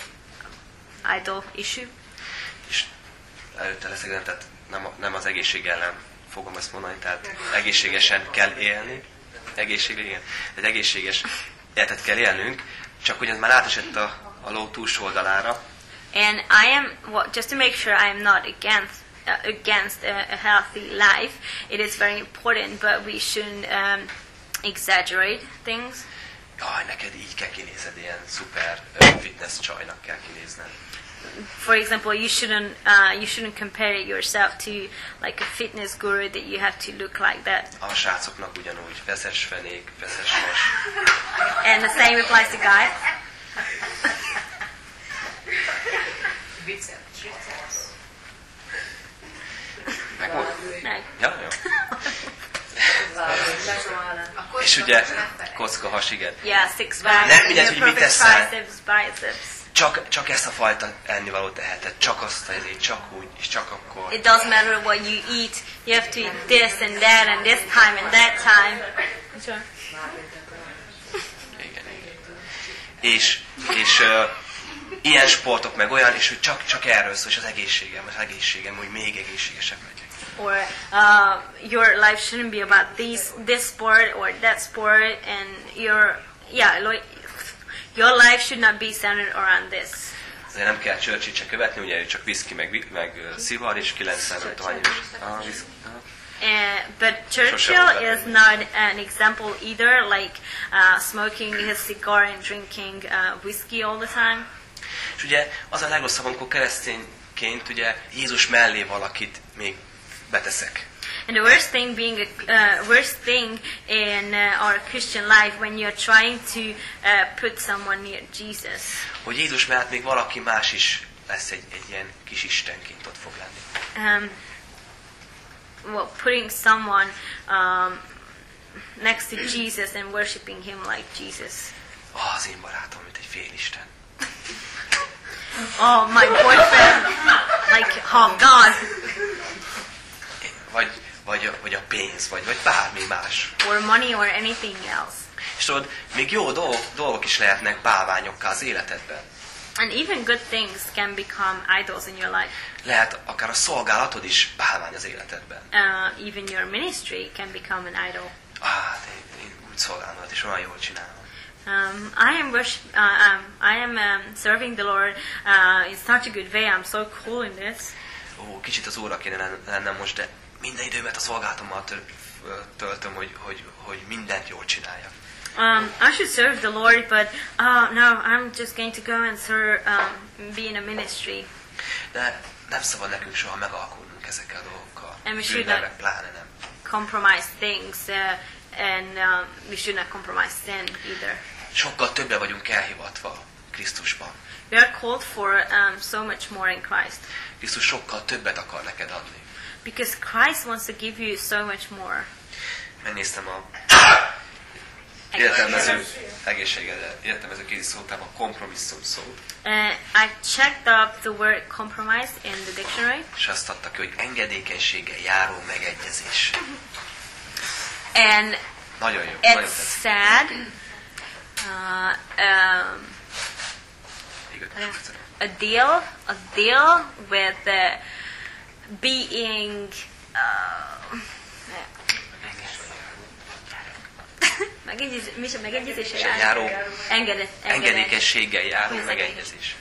idol issue. És előtte leszek, tehát nem, a- nem az egészség ellen fogom ezt mondani, tehát egészségesen kell élni, egészségre, igen, egy egészséges életet kell élnünk, csak hogy ez már átesett a, a ló túlsó oldalára, And I am, well, just to make sure I am not against uh, against a, a healthy life. It is very important, but we shouldn't um, exaggerate things. jaj, neked így kell kinézed, ilyen szuper ö, fitness csajnak kell kinézned. For example, you shouldn't uh, you shouldn't compare yourself to like a fitness guru that you have to look like that. A srácoknak ugyanúgy, feszes fenék, feszes vas. And the same applies to guys. Meg volt? No. Ja, jó. És ugye, kocka has, igen. Yeah, six pack. Nem mindegy, hogy mit perfect teszel. biceps, biceps. Csak, csak ezt a fajta ennivalót teheted, csak azt a ezért, csak úgy, és csak akkor. It doesn't matter what you eat. You have to eat this and that and this time and that time. Sure. Igen, igen. És, és uh, ilyen sportok meg olyan, és hogy csak, csak erről szól, és az egészségem, az egészségem, hogy még egészségesebb legyek. Or uh, your life shouldn't be about this this sport or that sport, and your yeah, like, your life should not be centered around this. Azért nem kell Churchill se követni, ugye ő csak viszki, meg, meg uh, szivar, és kilencvenöt ahány éves. Ah, viszki. Ah. Uh, but Churchill is not an example either, like uh, smoking his cigar and drinking uh, whiskey all the time. És ugye az a legrosszabb, amikor keresztényként ugye Jézus mellé valakit még beteszek. And the worst thing being a uh, worst thing in uh, our Christian life when you're trying to uh, put someone near Jesus. Hogy Jézus mellett még valaki más is lesz egy, egy ilyen kis istenként ott fog lenni. Um, well, putting someone um, next to Jesus and worshiping him like Jesus. Ah, az én barátom, mint egy félisten. Oh, my boyfriend, like half God, Vagy, vagy, a, vagy a pénz, vagy, vagy bármi más. or money, or anything else. És tudod, még jó dolgok, dolgok is lehetnek bálványokká az életedben. And even good things can become idols in your life. Lehet akár a szolgálatod is bálvány az életedben. Uh, even your ministry can become an idol. Ah, én, én úgy szolgálom, és olyan jól csinálom. Um, I am worship, uh, um, I am um, serving the Lord uh, in such a good way. I'm so cool in this. Ó, kicsit az óra kéne lennem most, de minden időmet a szolgálatommal töl, töltöm, hogy, hogy, hogy mindent jól csináljak. Um, I should serve the Lord, but uh, no, I'm just going to go and serve, um, be in a ministry. De nem szabad nekünk soha megalkulnunk ezekkel a dolgokkal. And we should Bűnnel not meg pláne nem. compromise things, uh, and um, we should not compromise sin either. Sokkal többre vagyunk elhivatva Krisztusban. We are called for um, so much more in Christ. Krisztus sokkal többet akar neked adni. Because Christ wants to give you so much more. Megnéztem a értelmező, egészségedre, értelmező kézi szótában a kompromisszum szót. Uh, I checked up the word compromise in the dictionary, És azt adta ki, hogy engedékenységgel járó megegyezés. and Nagyon jó, nagyon it's tetszik. sad. Uh, um, Igaz. a deal, a deal with uh, being. Uh, megegyez, mi is a megegyezése? Járó. Engedett, Engedékenységgel járó Mi az megegyezés.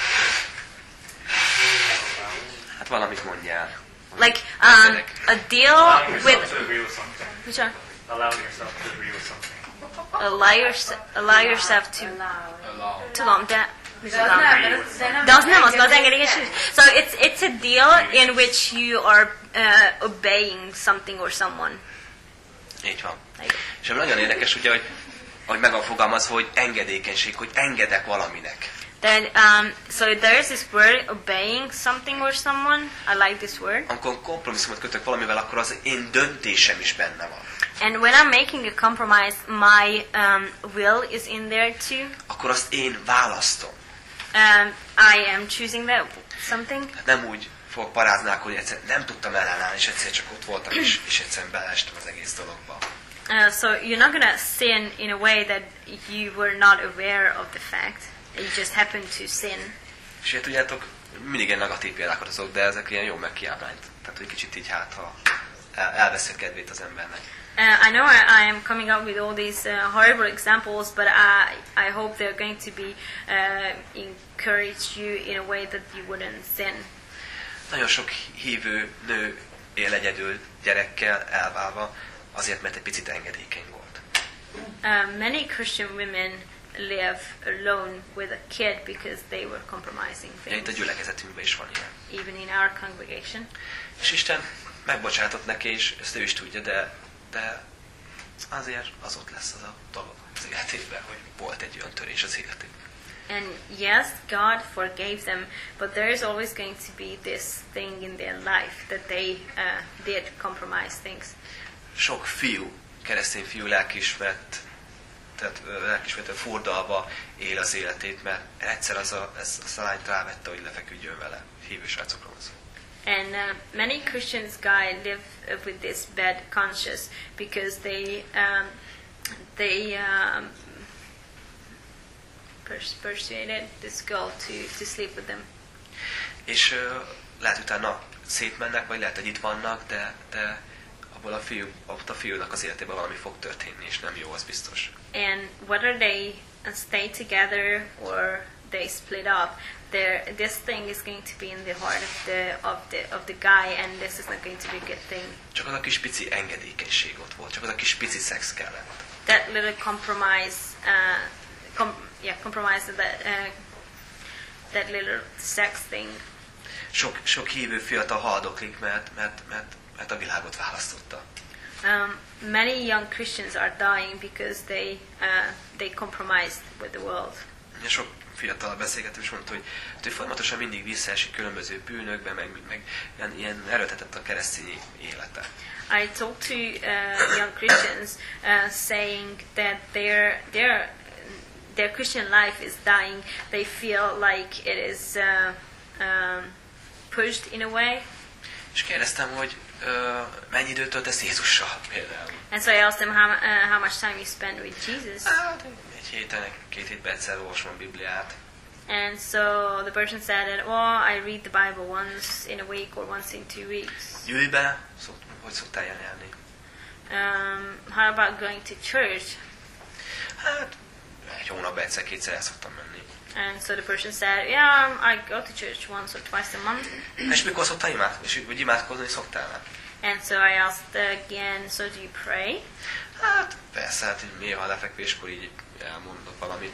Hát valamit mondjál. Like um, a deal Allowing yourself with. to agree with something. Which one? Allowing yourself to agree with something. Allow, yourse, allow yourself to. Tudom, de. De az nem, de az- de nem De az nem, az az engedélyes. engedélyes. So it's it's a deal in which you are uh, obeying something or someone. Így van. Like, És ami nagyon érdekes, ugye, hogy, hogy meg van fogalmazva, hogy engedékenység, hogy engedek valaminek. then um, so there's this word obeying something or someone. I like this word. Amikor kompromisszumot kötök valamivel, akkor az én döntésem is benne van. And when I'm making a compromise, my um, will is in there too. Akkor azt én választom. Um, I am choosing that something. Hát nem úgy fogok paráználkodni, hogy egyszer nem tudtam ellenállni, és egyszer csak ott voltam, és, és egyszerűen beleestem az egész dologba. Uh, so you're not gonna sin in a way that you were not aware of the fact. You just happen to sin. És hát tudjátok, mindig ilyen negatív példákat hozok, de ezek ilyen jó megkiábrányt. Tehát, hogy kicsit így hát, ha el, elveszi a kedvét az embernek. Uh, I know I, I am coming up with all these uh, horrible examples, but I I hope they're going to be uh, encourage you in a way that you wouldn't sin. Nagyon sok hívő nő él egyedül gyerekkel elválva, azért, mert egy picit engedékeny volt. Uh, many Christian women live alone with a kid because they were compromising Ja, itt a things, gyülekezetünkben is van ilyen. even in our congregation. És Isten megbocsátott neki, és ezt ő is tudja, de, de azért az ott lesz az a dolog az életében, hogy volt egy olyan törés az életében. And yes, God forgave them, but there is always going to be this thing in their life that they uh, did compromise things. Sok fiú, keresztény fiú lelkiismert, tehát ö, lelkiismerten fordalva él az életét, mert egyszer az a, ez a szalányt rávette, hogy lefeküdjön vele. Hívő srácokról van szó. And uh, many Christians guy live uh, with this bad conscience because they um, they um, pers- persuaded this girl to, to sleep with them. És ö, lehet utána szétmennek, vagy lehet, hogy itt vannak, de, de abból a, fiú, abból a fiúnak az életében valami fog történni, és nem jó, az biztos. And whether they uh, stay together or they split up, there this thing is going to be in the heart of the of the of the guy, and this is not going to be a good thing. Csak az a kis pici engedékenység ott volt, csak az a kis pici szex kellett. That little compromise, uh, com- yeah, compromise that uh, that little sex thing. Sok, sok hívő fiatal haldoklik, mert, mert, mert, mert a világot választotta. Um, many young Christians are dying because they uh, they compromised with the world. Ugye sok fiatal beszélgető is mondta, hogy ő folyamatosan mindig visszaesik különböző bűnökbe, meg, meg ilyen, ilyen erőltetett a keresztény élete. I talk to uh, young Christians uh, saying that their their their Christian life is dying. They feel like it is uh, um, pushed in a way. És kérdeztem, hogy uh, mennyi időt töltesz Jézussal például. And so I asked them how, uh, how much time you spend with Jesus. Hát, egy héten, két hétben egyszer olvasom a Bibliát. And so the person said that, well, I read the Bible once in a week or once in two weeks. Gyűjj be, szok, hogy szoktál járni? Um, how about going to church? Hát, egy hónapban egyszer-kétszer el szoktam menni. And so the person said, yeah, I go to church once or twice a month. És mikor szoktál imádkozni? És vagy imádkozni szoktál? And so I asked again, so do you pray? Hát, persze, hát így néha lefekvéskor így elmondok valamit.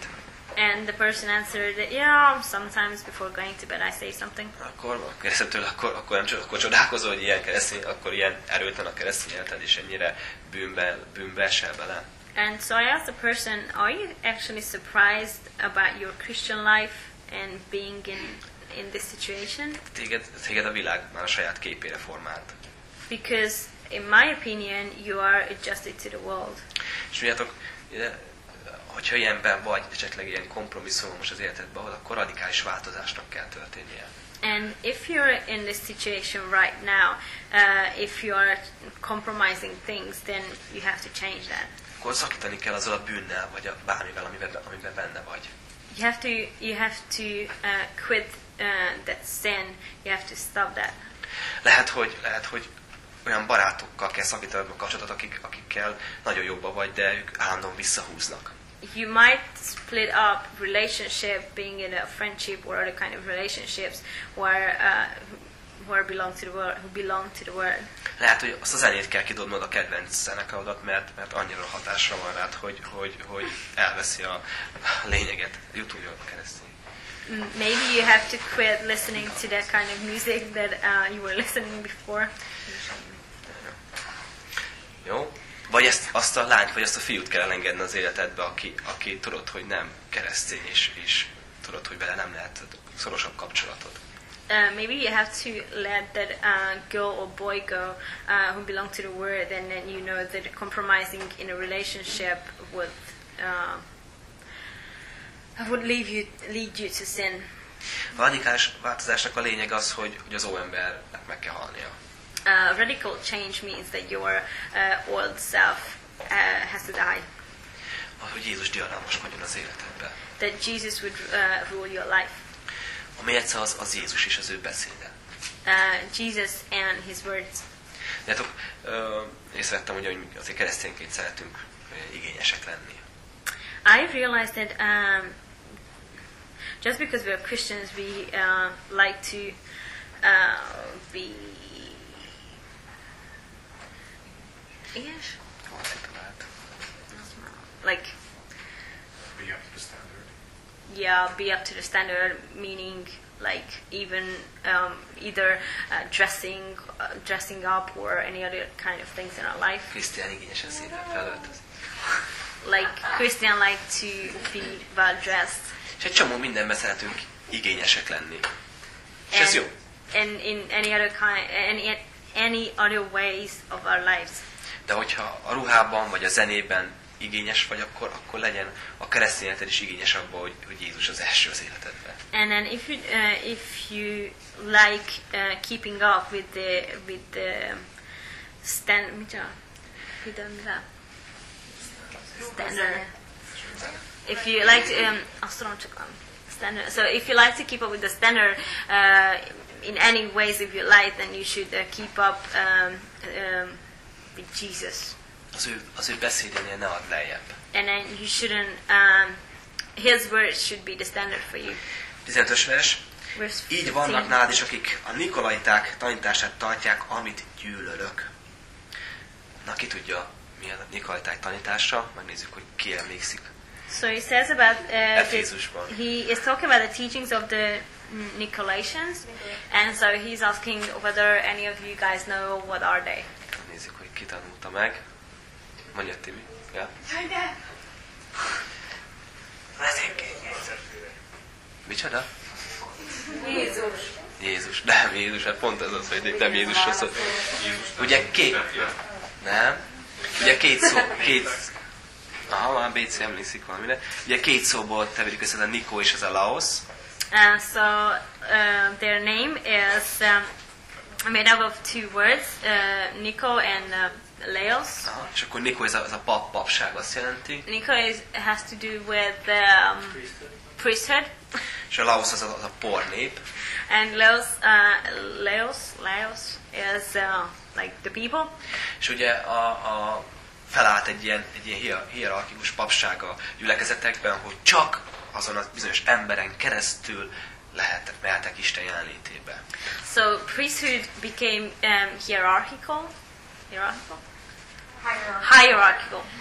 And the person answered, yeah, sometimes before going to bed I say something. Akkor kérdeztem tőle, akkor, akkor nem csak akkor csodálkozol, hogy ilyen keresztény, akkor ilyen erőtlen a keresztény életed, és ennyire bűnbe, bűnbe esel bele. And so I asked the person, are you actually surprised about your Christian life and being in, in this situation? Téged, téged a világ már a saját képére formált. Because in my opinion, you are adjusted to the world. És tudjátok, hogyha ilyenben vagy, esetleg ilyen kompromisszumos az életedben, akkor radikális változásnak kell történnie. And if you're in this situation right now, uh, if you are compromising things, then you have to change that. Akkor szakítani kell azzal a bűnnel, vagy a bármivel, amiben, amiben benne vagy. You have to, you have to uh, quit uh, that sin. You have to stop that. Lehet, hogy, lehet, hogy olyan barátokkal kell szakítanod a kapcsolatot, akik, akikkel nagyon jobban vagy, de ők állandóan visszahúznak. You might split up relationship, being in a friendship or other kind of relationships where uh, who belong to the world, who belong to the world. Lehet, hogy azt a zenét kell kidobnod a kedvenc zenekarodat, mert, mert annyira hatásra van rád, hogy, hogy, hogy elveszi a lényeget YouTube-on keresztül. Maybe you have to quit listening to that kind of music that uh, you were listening before. Jó? Vagy ezt, azt a lányt, vagy azt a fiút kell elengedni az életedbe, aki, aki tudod, hogy nem keresztény, és, és tudod, hogy vele nem lehet szorosabb kapcsolatod. Uh, maybe you have to let that uh, girl or boy go uh, who belong to the world, and then you know that compromising in a relationship would uh, would lead you lead you to sin. A radikális változásnak a lényeg az, hogy, hogy az óembernek meg kell halnia. Uh, radical change means that your uh, old self uh, has to die. Hogy Jézus diadalmaskodjon az életedbe. That Jesus would uh, rule your life. A mérce az, az Jézus és az ő beszéde. Uh, Jesus and his words. Látok, uh, észrevettem, hogy, hogy azért keresztényként szeretünk uh, igényesek lenni. I realized that um, just because we're Christians, we uh, like to uh, be. Yes. Like. Be up to the standard. Yeah, be up to the standard, meaning like even um, either uh, dressing, uh, dressing up, or any other kind of things in our life. Krisztián igényesen szépen felöltözik. Like Christian like to be well dressed. És egy csomó mindenben szeretünk igényesek lenni. És ez jó. And in any other kind, any any other ways of our lives. De hogyha a ruhában vagy a zenében igényes vagy, akkor, akkor legyen a keresztény életed is igényes abban, hogy, hogy Jézus az első az életedben. And then if you uh, if you like uh, keeping up with the with the stand, mit csinál? With the standard. If you like to, um, azt tudom csak um, standard. So if you like to keep up with the standard uh, in any ways, if you like, then you should uh, keep up um, um, with Jesus. Az ő, az ő beszédénél ne add lejjebb. And then you shouldn't. Um, his words should be the standard for you. tizenötös vers. Verse Így vannak nálad is, akik a nikolaiták tanítását tartják, amit gyűlölök. Na, ki tudja, mi a nikolaiták tanítása? Megnézzük, hogy ki emlékszik. So he says about uh, the, Efézusban. he is talking about the teachings of the Nicolaitans, and so he's asking whether any of you guys know what are they. Nézzük, hogy ki tanulta meg. Mondja, Tibi. Ja? Micsoda? Jézus. Jézus. Nem Jézus, hát pont ez az, hogy nem Jézusról szól. Ugye két... Nem? Ugye két szó... Két... Aha, már bé cé emlékszik valamire. Ugye két szóból tevedik össze a Nikó és az a Laos. Uh, so uh, their name is um, made up of two words, uh, Nico and uh, Laos. Aha, és akkor Nikó ez a, ez a pap, papság azt jelenti. Nico is, has to do with the um, priesthood. És a Laos az a, az a pornép. And Laos, uh, Laos, Laos is uh, like the people. És ugye a, a felállt egy ilyen, egy ilyen hierarchikus papság a gyülekezetekben, hogy csak azon a bizonyos emberen keresztül lehetek, mehetek Isten jelenlétébe. So priesthood became um, hierarchical. Hierarchical? Hierarchical. Hierarchical.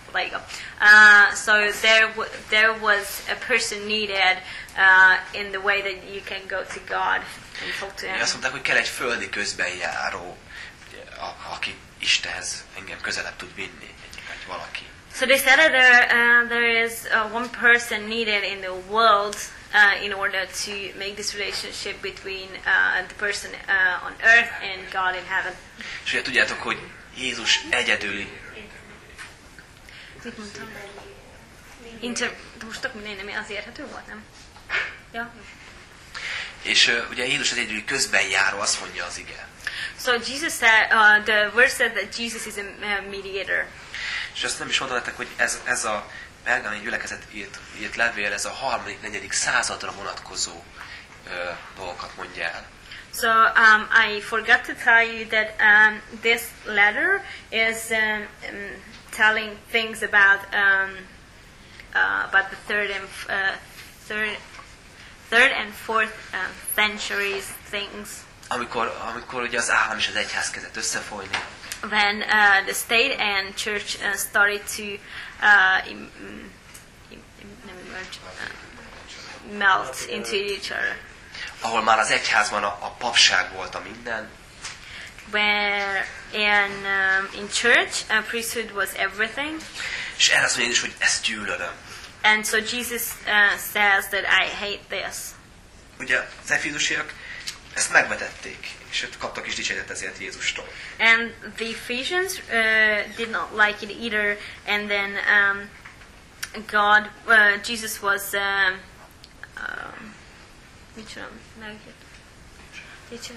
like uh, so there w- there was a person needed uh, in the way that you can go to God and talk to Him. Azt mondták, hogy kell egy földi közbenjáró, a- aki Istenhez engem közelebb tud vinni, egy, egy valaki. So they said that there, uh, there is uh, one person needed in the world uh, in order to make this relationship between uh, the person uh, on earth and God in heaven. És ugye tudjátok, hogy Jézus egyedüli. Mit mondtam? Inter... Most tök minden nem az érthető volt, nem? Ja. És uh, ugye Jézus az egyedüli közbenjáró, azt mondja az ige. So Jesus said, uh, the verse said that Jesus is a uh, mediator. És azt nem is mondom nektek, hogy ez, ez a pergámi gyülekezet írt, írt levél, ez a harmadik, negyedik századra vonatkozó uh, dolgokat mondja el. So um, I forgot to tell you that um, this letter is um, um, telling things about um, uh, about the third and f- uh, third, third and fourth um, centuries things. Amikor, amikor ugye az állam és az egyház kezdett összefolyni, When uh, the state and church uh, started to uh, im- im- im- nem emerge, uh, melt into each other. ahol már az egyházban a, a papság volt a minden, Where in um, in church, uh, priesthood was everything, és erre azt mondja Jézus, hogy ezt gyűlölöm. and so Jesus uh, says that I hate this. Ugye az efézusiak ezt megvetették, és ott kaptak is dicséretet ezért Jézustól. And the Ephesians uh, did not like it either, and then um, God, uh, Jesus was, um, um, mit tudom, megjött. Teacher?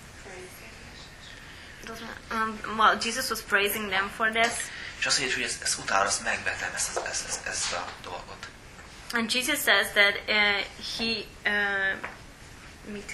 Um, well, Jesus was praising them for this. És azt mondja, hogy ezt, ezt utána azt megvetem, ezt, ezt, ezt, ezt a dolgot. And Jesus says that uh, he, uh, mit?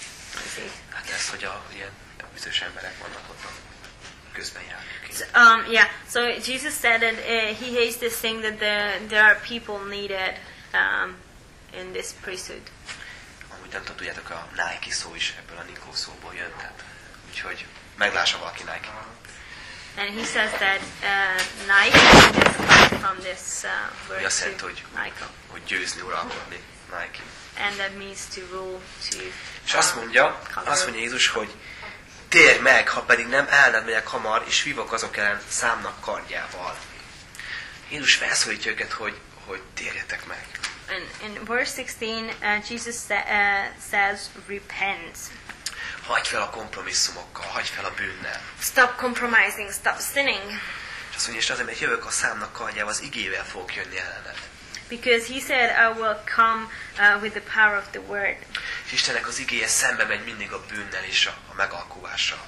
Hát ez, hogy a ilyen bizonyos emberek vannak ott a közben járnak. So, um, yeah, so Jesus said that uh, he hates this thing that the, there are people needed um, in this priesthood. Amúgy nem tudom, tudjátok, a Nike szó is ebből a Nikó szóból jön, tehát úgyhogy meglássa valaki Nike. And he says that uh, Nike is coming from this uh, Ami word azt jelenti, to hogy, Nike. hogy győzni, uralkodni, Nike. And that means to rule, to És azt mondja, conquer. azt mondja Jézus, hogy térj meg, ha pedig nem elned megyek hamar, és vívok azok ellen számnak kardjával. Jézus felszólítja őket, hogy, hogy térjetek meg. And in verse sixteen, uh, Jesus sa- uh, says, repent. Hagyj fel a kompromisszumokkal, hagyj fel a bűnnel. Stop compromising, stop sinning. És azt mondja, és azért, mert jövök a számnak kardjával, az igével fogok jönni ellened. Because he said, I will come uh, with the power of the word. És Istennek az igéje szembe megy mindig a bűnnel és a, a megalkuvással.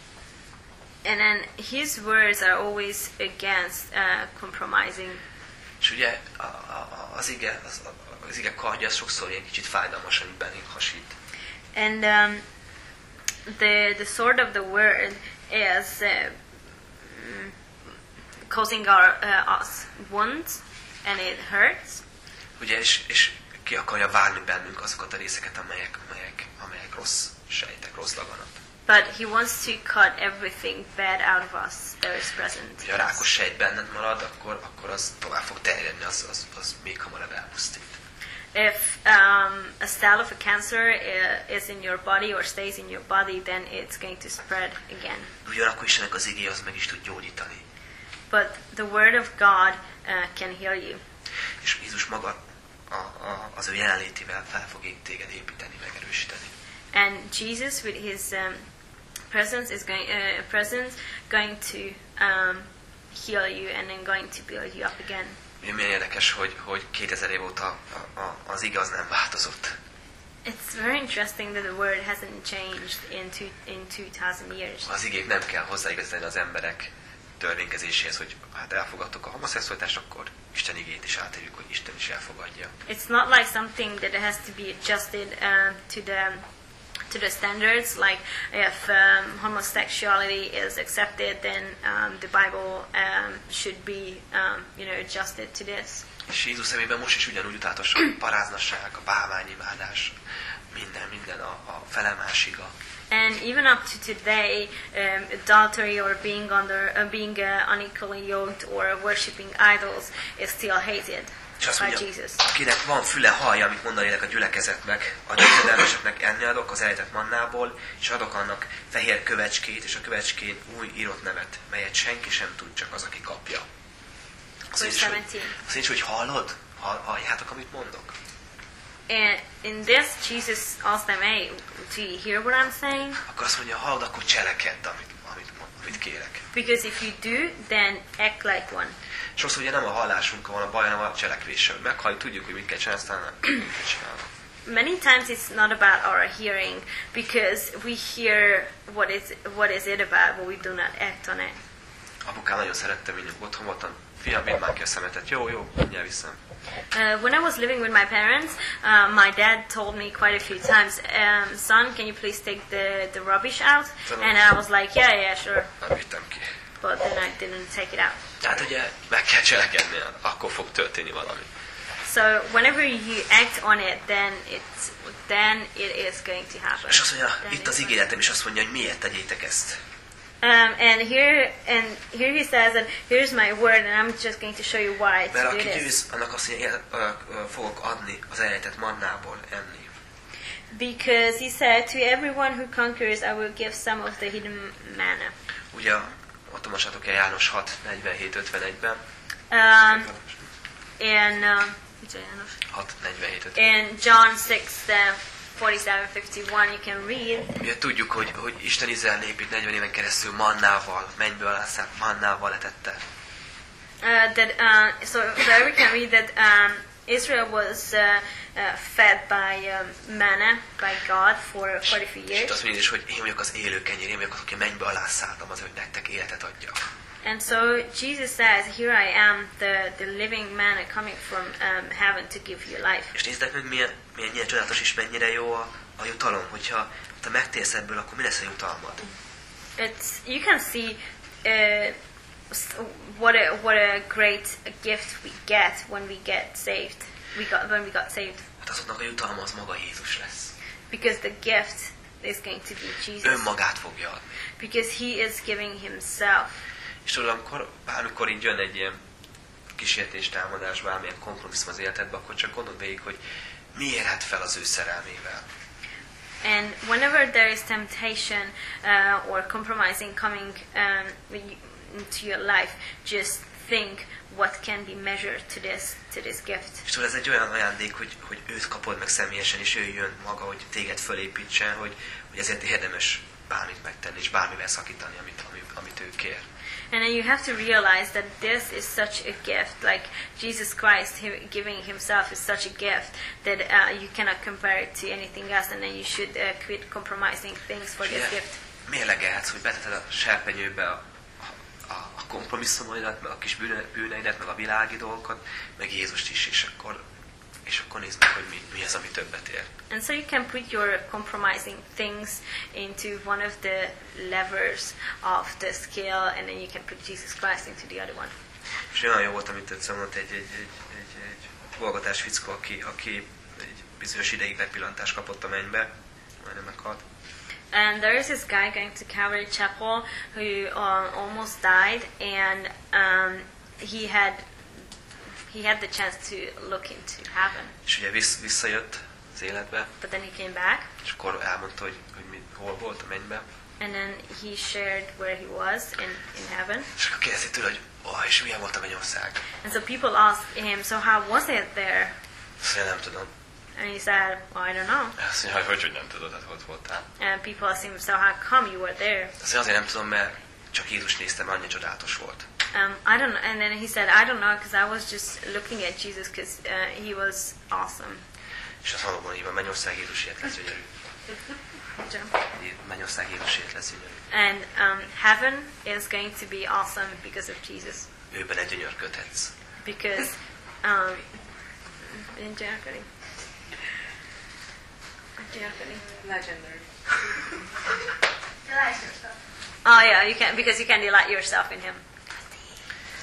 And then his words are always against uh, compromising. És ugye a, a, az, ige, az, az ige kardja az sokszor ilyen kicsit fájdalmas, amit belénk hasít. And um, the the sword of the word is uh, mm, causing our uh, us wounds, and it hurts. Ugye, és, és ki akarja várni bennünk azokat a részeket, amelyek, amelyek, amelyek rossz sejtek, rossz laganat. But he wants to cut everything bad out of us that is present. Ha a rákos sejt benned marad, akkor, akkor az tovább fog terjedni, az, az, az még hamarabb elpusztít. If um, a cell of a cancer uh, is in your body or stays in your body, then it's going to spread again. Ugyanakkor Istennek az igéje az meg is tud gyógyítani. But the word of God uh, can heal you. És Jézus maga a, a, az ő jelenlétével fel fog téged építeni, megerősíteni. And Jesus, with his um, presence, is going uh, presence going to um, heal you and then going to build you up again. Milyen érdekes, hogy, hogy kétezer év óta a, a, az igaz nem változott. It's very interesting that the word hasn't changed in two, in two thousand years. Az igék nem kell hozzáigazítani az emberek törvénykezéséhez, hogy hát elfogadtuk a homoszexualitást, akkor Isten igét is átérjük, hogy Isten is elfogadja. It's not like something that has to be adjusted uh, to the to the standards. Like if um, homosexuality is accepted, then um, the Bible um, should be um, you know adjusted to this. És Jézus szemében most is ugyanúgy utálatosak a paráznasság, a bálványimádás, minden, minden a, a felemásig, a And even up to today, um, adultery or being under, uh, being uh, unequally yoked or worshipping idols is still hated És azt by mondja, Jesus. akinek van füle, hallja, amit mondani a gyülekezetnek, a győzedelmeseknek enni adok az elejtett mannából, és adok annak fehér kövecskét, és a kövecskén új írott nevet, melyet senki sem tud, csak az, aki kapja. Azt nincs, hogy, azt nincs, hogy hallod? Hall, halljátok, amit mondok? And in this, Jesus asked them, hey, do you hear what I'm saying? Akkor azt mondja, hallod, akkor cselekedt, amit, amit, amit kérek. Because if you do, then act like one. Sokszor ugye nem a hallásunkkal van a baj, hanem a cselekvéssel. Meghalljuk, tudjuk, hogy mit kell csinálni, aztán nem mit csinálni. Many times it's not about our hearing, because we hear what is what is it about, but we do not act on it. Apukám nagyon szerette, mindig otthon voltam. Fiam, vidd már ki a szemetet. Jó, jó, mindjárt viszem. Uh, when I was living with my parents, uh, my dad told me quite a few times, um, son, can you please take the, the rubbish out? And I was like, yeah, yeah, sure. Nem vittem ki. But then I didn't take it out. Tehát ugye meg kell cselekedni, akkor fog történni valami. So whenever you act on it, then it's then it is going to happen. És azt mondja, Then itt it's az going- ígéretem, és azt mondja, hogy miért tegyétek ezt. Um, and here and here he says that here's my word, and I'm just going to show you why to Mert do aki this. győz, annak azt mondja, él- ö, ö, fogok adni az elejtett mannából enni. Because he said, to everyone who conquers, I will give some of the hidden manna. Ugye, ott olvassátok el János hat negyvenhét ötvenegyben. Um, and um, János. hat negyvenhét ötvenegyben. in John six, uh, forty-seven, fifty-one, you can read. Ugye tudjuk, hogy, hogy Isten Izrael népét negyven éven keresztül mannával, mennyből alászállt mannával letette. Uh, that uh, so there we can read that um, Israel was uh, uh, fed by um, manna by God for forty few És itt azt years. mondja is, hogy én vagyok az élő kenyér, én vagyok az, aki mennyből alászálltam azért, hogy nektek életet adjak. And so Jesus says, "Here I am, the the living manna coming from um, heaven to give you life." És nézzük meg, milyen, milyen, milyen csodálatos és mennyire jó a, a jutalom, hogyha te megtérsz ebből, akkor mi lesz a jutalmad? It's you can see uh, s- what a what a great gift we get when we get saved. We got when we got saved, Hát azoknak a jutalma az maga Jézus lesz. because the gift is going to be Jesus, Önmagát fogja adni. because He is giving Himself. És tudod, amikor, bármikor így jön egy ilyen kísértés, támadás, bármilyen kompromisszum az életedbe, akkor csak gondold végig, hogy mi érhet fel az ő szerelmével. And whenever there is temptation uh, or compromising coming um, into your life, just think what can be measured to this to this gift. És tudod, ez egy olyan ajándék, hogy, hogy őt kapod meg személyesen, és ő jön maga, hogy téged fölépítsen, hogy, hogy ezért érdemes bármit megtenni, és bármivel szakítani, amit, amit, amit ő kér. And then you have to realize that this is such a gift, like Jesus Christ he, giving Himself is such a gift that uh, you cannot compare it to anything else, and then you should uh, quit compromising things for És this ugye gift. mérlegelhetsz, hogy beteted a serpenyőbe a, a, a kompromisszumaidat, meg a kis bűne, bűneidet, meg a világi dolgokat, meg Jézust is, és akkor, és akkor nézd meg, hogy mi, mi az, ami többet ér. And so you can put your compromising things into one of the levers of the scale, and then you can put Jesus Christ into the other one. És olyan jó volt, amit egyszer mondott egy, egy, egy, egy, egy bolgatás fickó, aki, aki egy bizonyos ideig megpillantást kapott a mennybe, majdnem meghalt. And there is this guy going to Calvary Chapel who uh, almost died, and um, he had he had the chance to look into heaven, És ugye vissz, visszajött az életbe, but then he came back, és akkor elmondta, hogy, hogy mi, hol volt a mennybe. and then he shared where he was in, in heaven. És akkor kérdezi tőle, hogy oh, és milyen volt a mennyország? And so people asked him, so how was it there? Azt mondja, nem tudom. And he said, well, I don't know. Azt mondja, hogy hogy nem tudod, hát ott voltál. And people asked him, so how come you were there? Azt mondja, azért nem tudom, mert csak Jézus néztem, mert annyira csodálatos volt. Um, I don't know. And then he said, I don't know, because I was just looking at Jesus because uh, he was awesome. És az valóban így van, mennyország Jézusért lesz gyönyörű. Mennyország Jézusért lesz gyönyörű. And um, heaven is going to be awesome because of Jesus. Őben egy gyönyörködhetsz. Because, um, in January. January. Legendary. Oh yeah, you can because you can delight yourself in Him.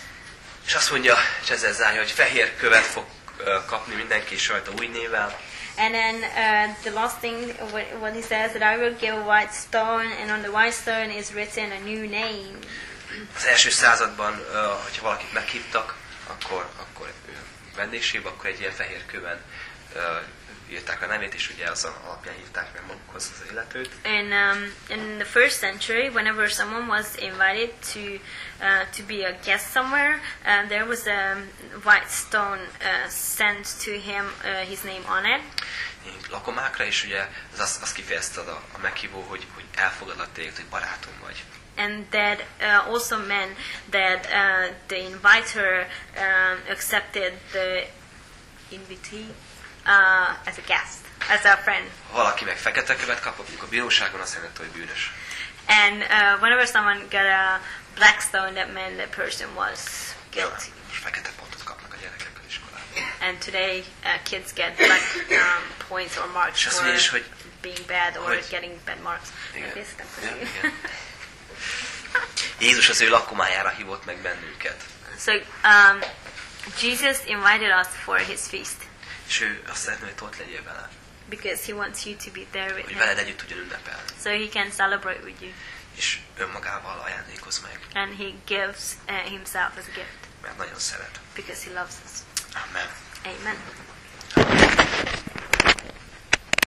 És azt mondja, és ezzel zárja, hogy fehér követ fog ö, kapni mindenki is rajta új névvel, And then uh, the last thing, what, what he says, that I will give a white stone, and on the white stone is written a new name. Az első században, uh, hogyha valakit meghívtak, akkor, akkor vendégségbe, akkor egy ilyen fehér kőben uh, írták a nevét, és ugye az alapján hívták meg magukhoz az illetőt. And um, in the first century, whenever someone was invited to uh, to be a guest somewhere, uh, there was a white stone uh, sent to him, uh, his name on it. Lakomákra, és ugye az azt, azt kifejezte a, a meghívó, hogy, hogy elfogadlak téged, hogy barátom vagy. And that uh, also meant that uh, the inviter um, accepted the invitee uh, as a guest, as a friend. Ha valaki meg fekete követ kapott, akkor a bíróságon azt jelenti, hogy bűnös. And uh, whenever someone got a black stone, that meant the person was guilty. Most fekete pontot kapnak a gyerekek az iskolában. And today, uh, kids get black um, points or marks És azt for mondja is, hogy being bad or hogy- getting bad marks. Igen. Like this, that's Igen, what igen. Jézus az ő lakomájára hívott meg bennünket. So um, Jesus invited us for his feast És ő azt szeretné, hogy te ott legyél vele. because he wants you to be there with Hogy him, veled együtt tudjon ünnepelni. so he can celebrate with you. És önmagával ajándékoz meg, And he gives uh, himself as a gift mert nagyon szeret. because he loves us. Amen. Amen.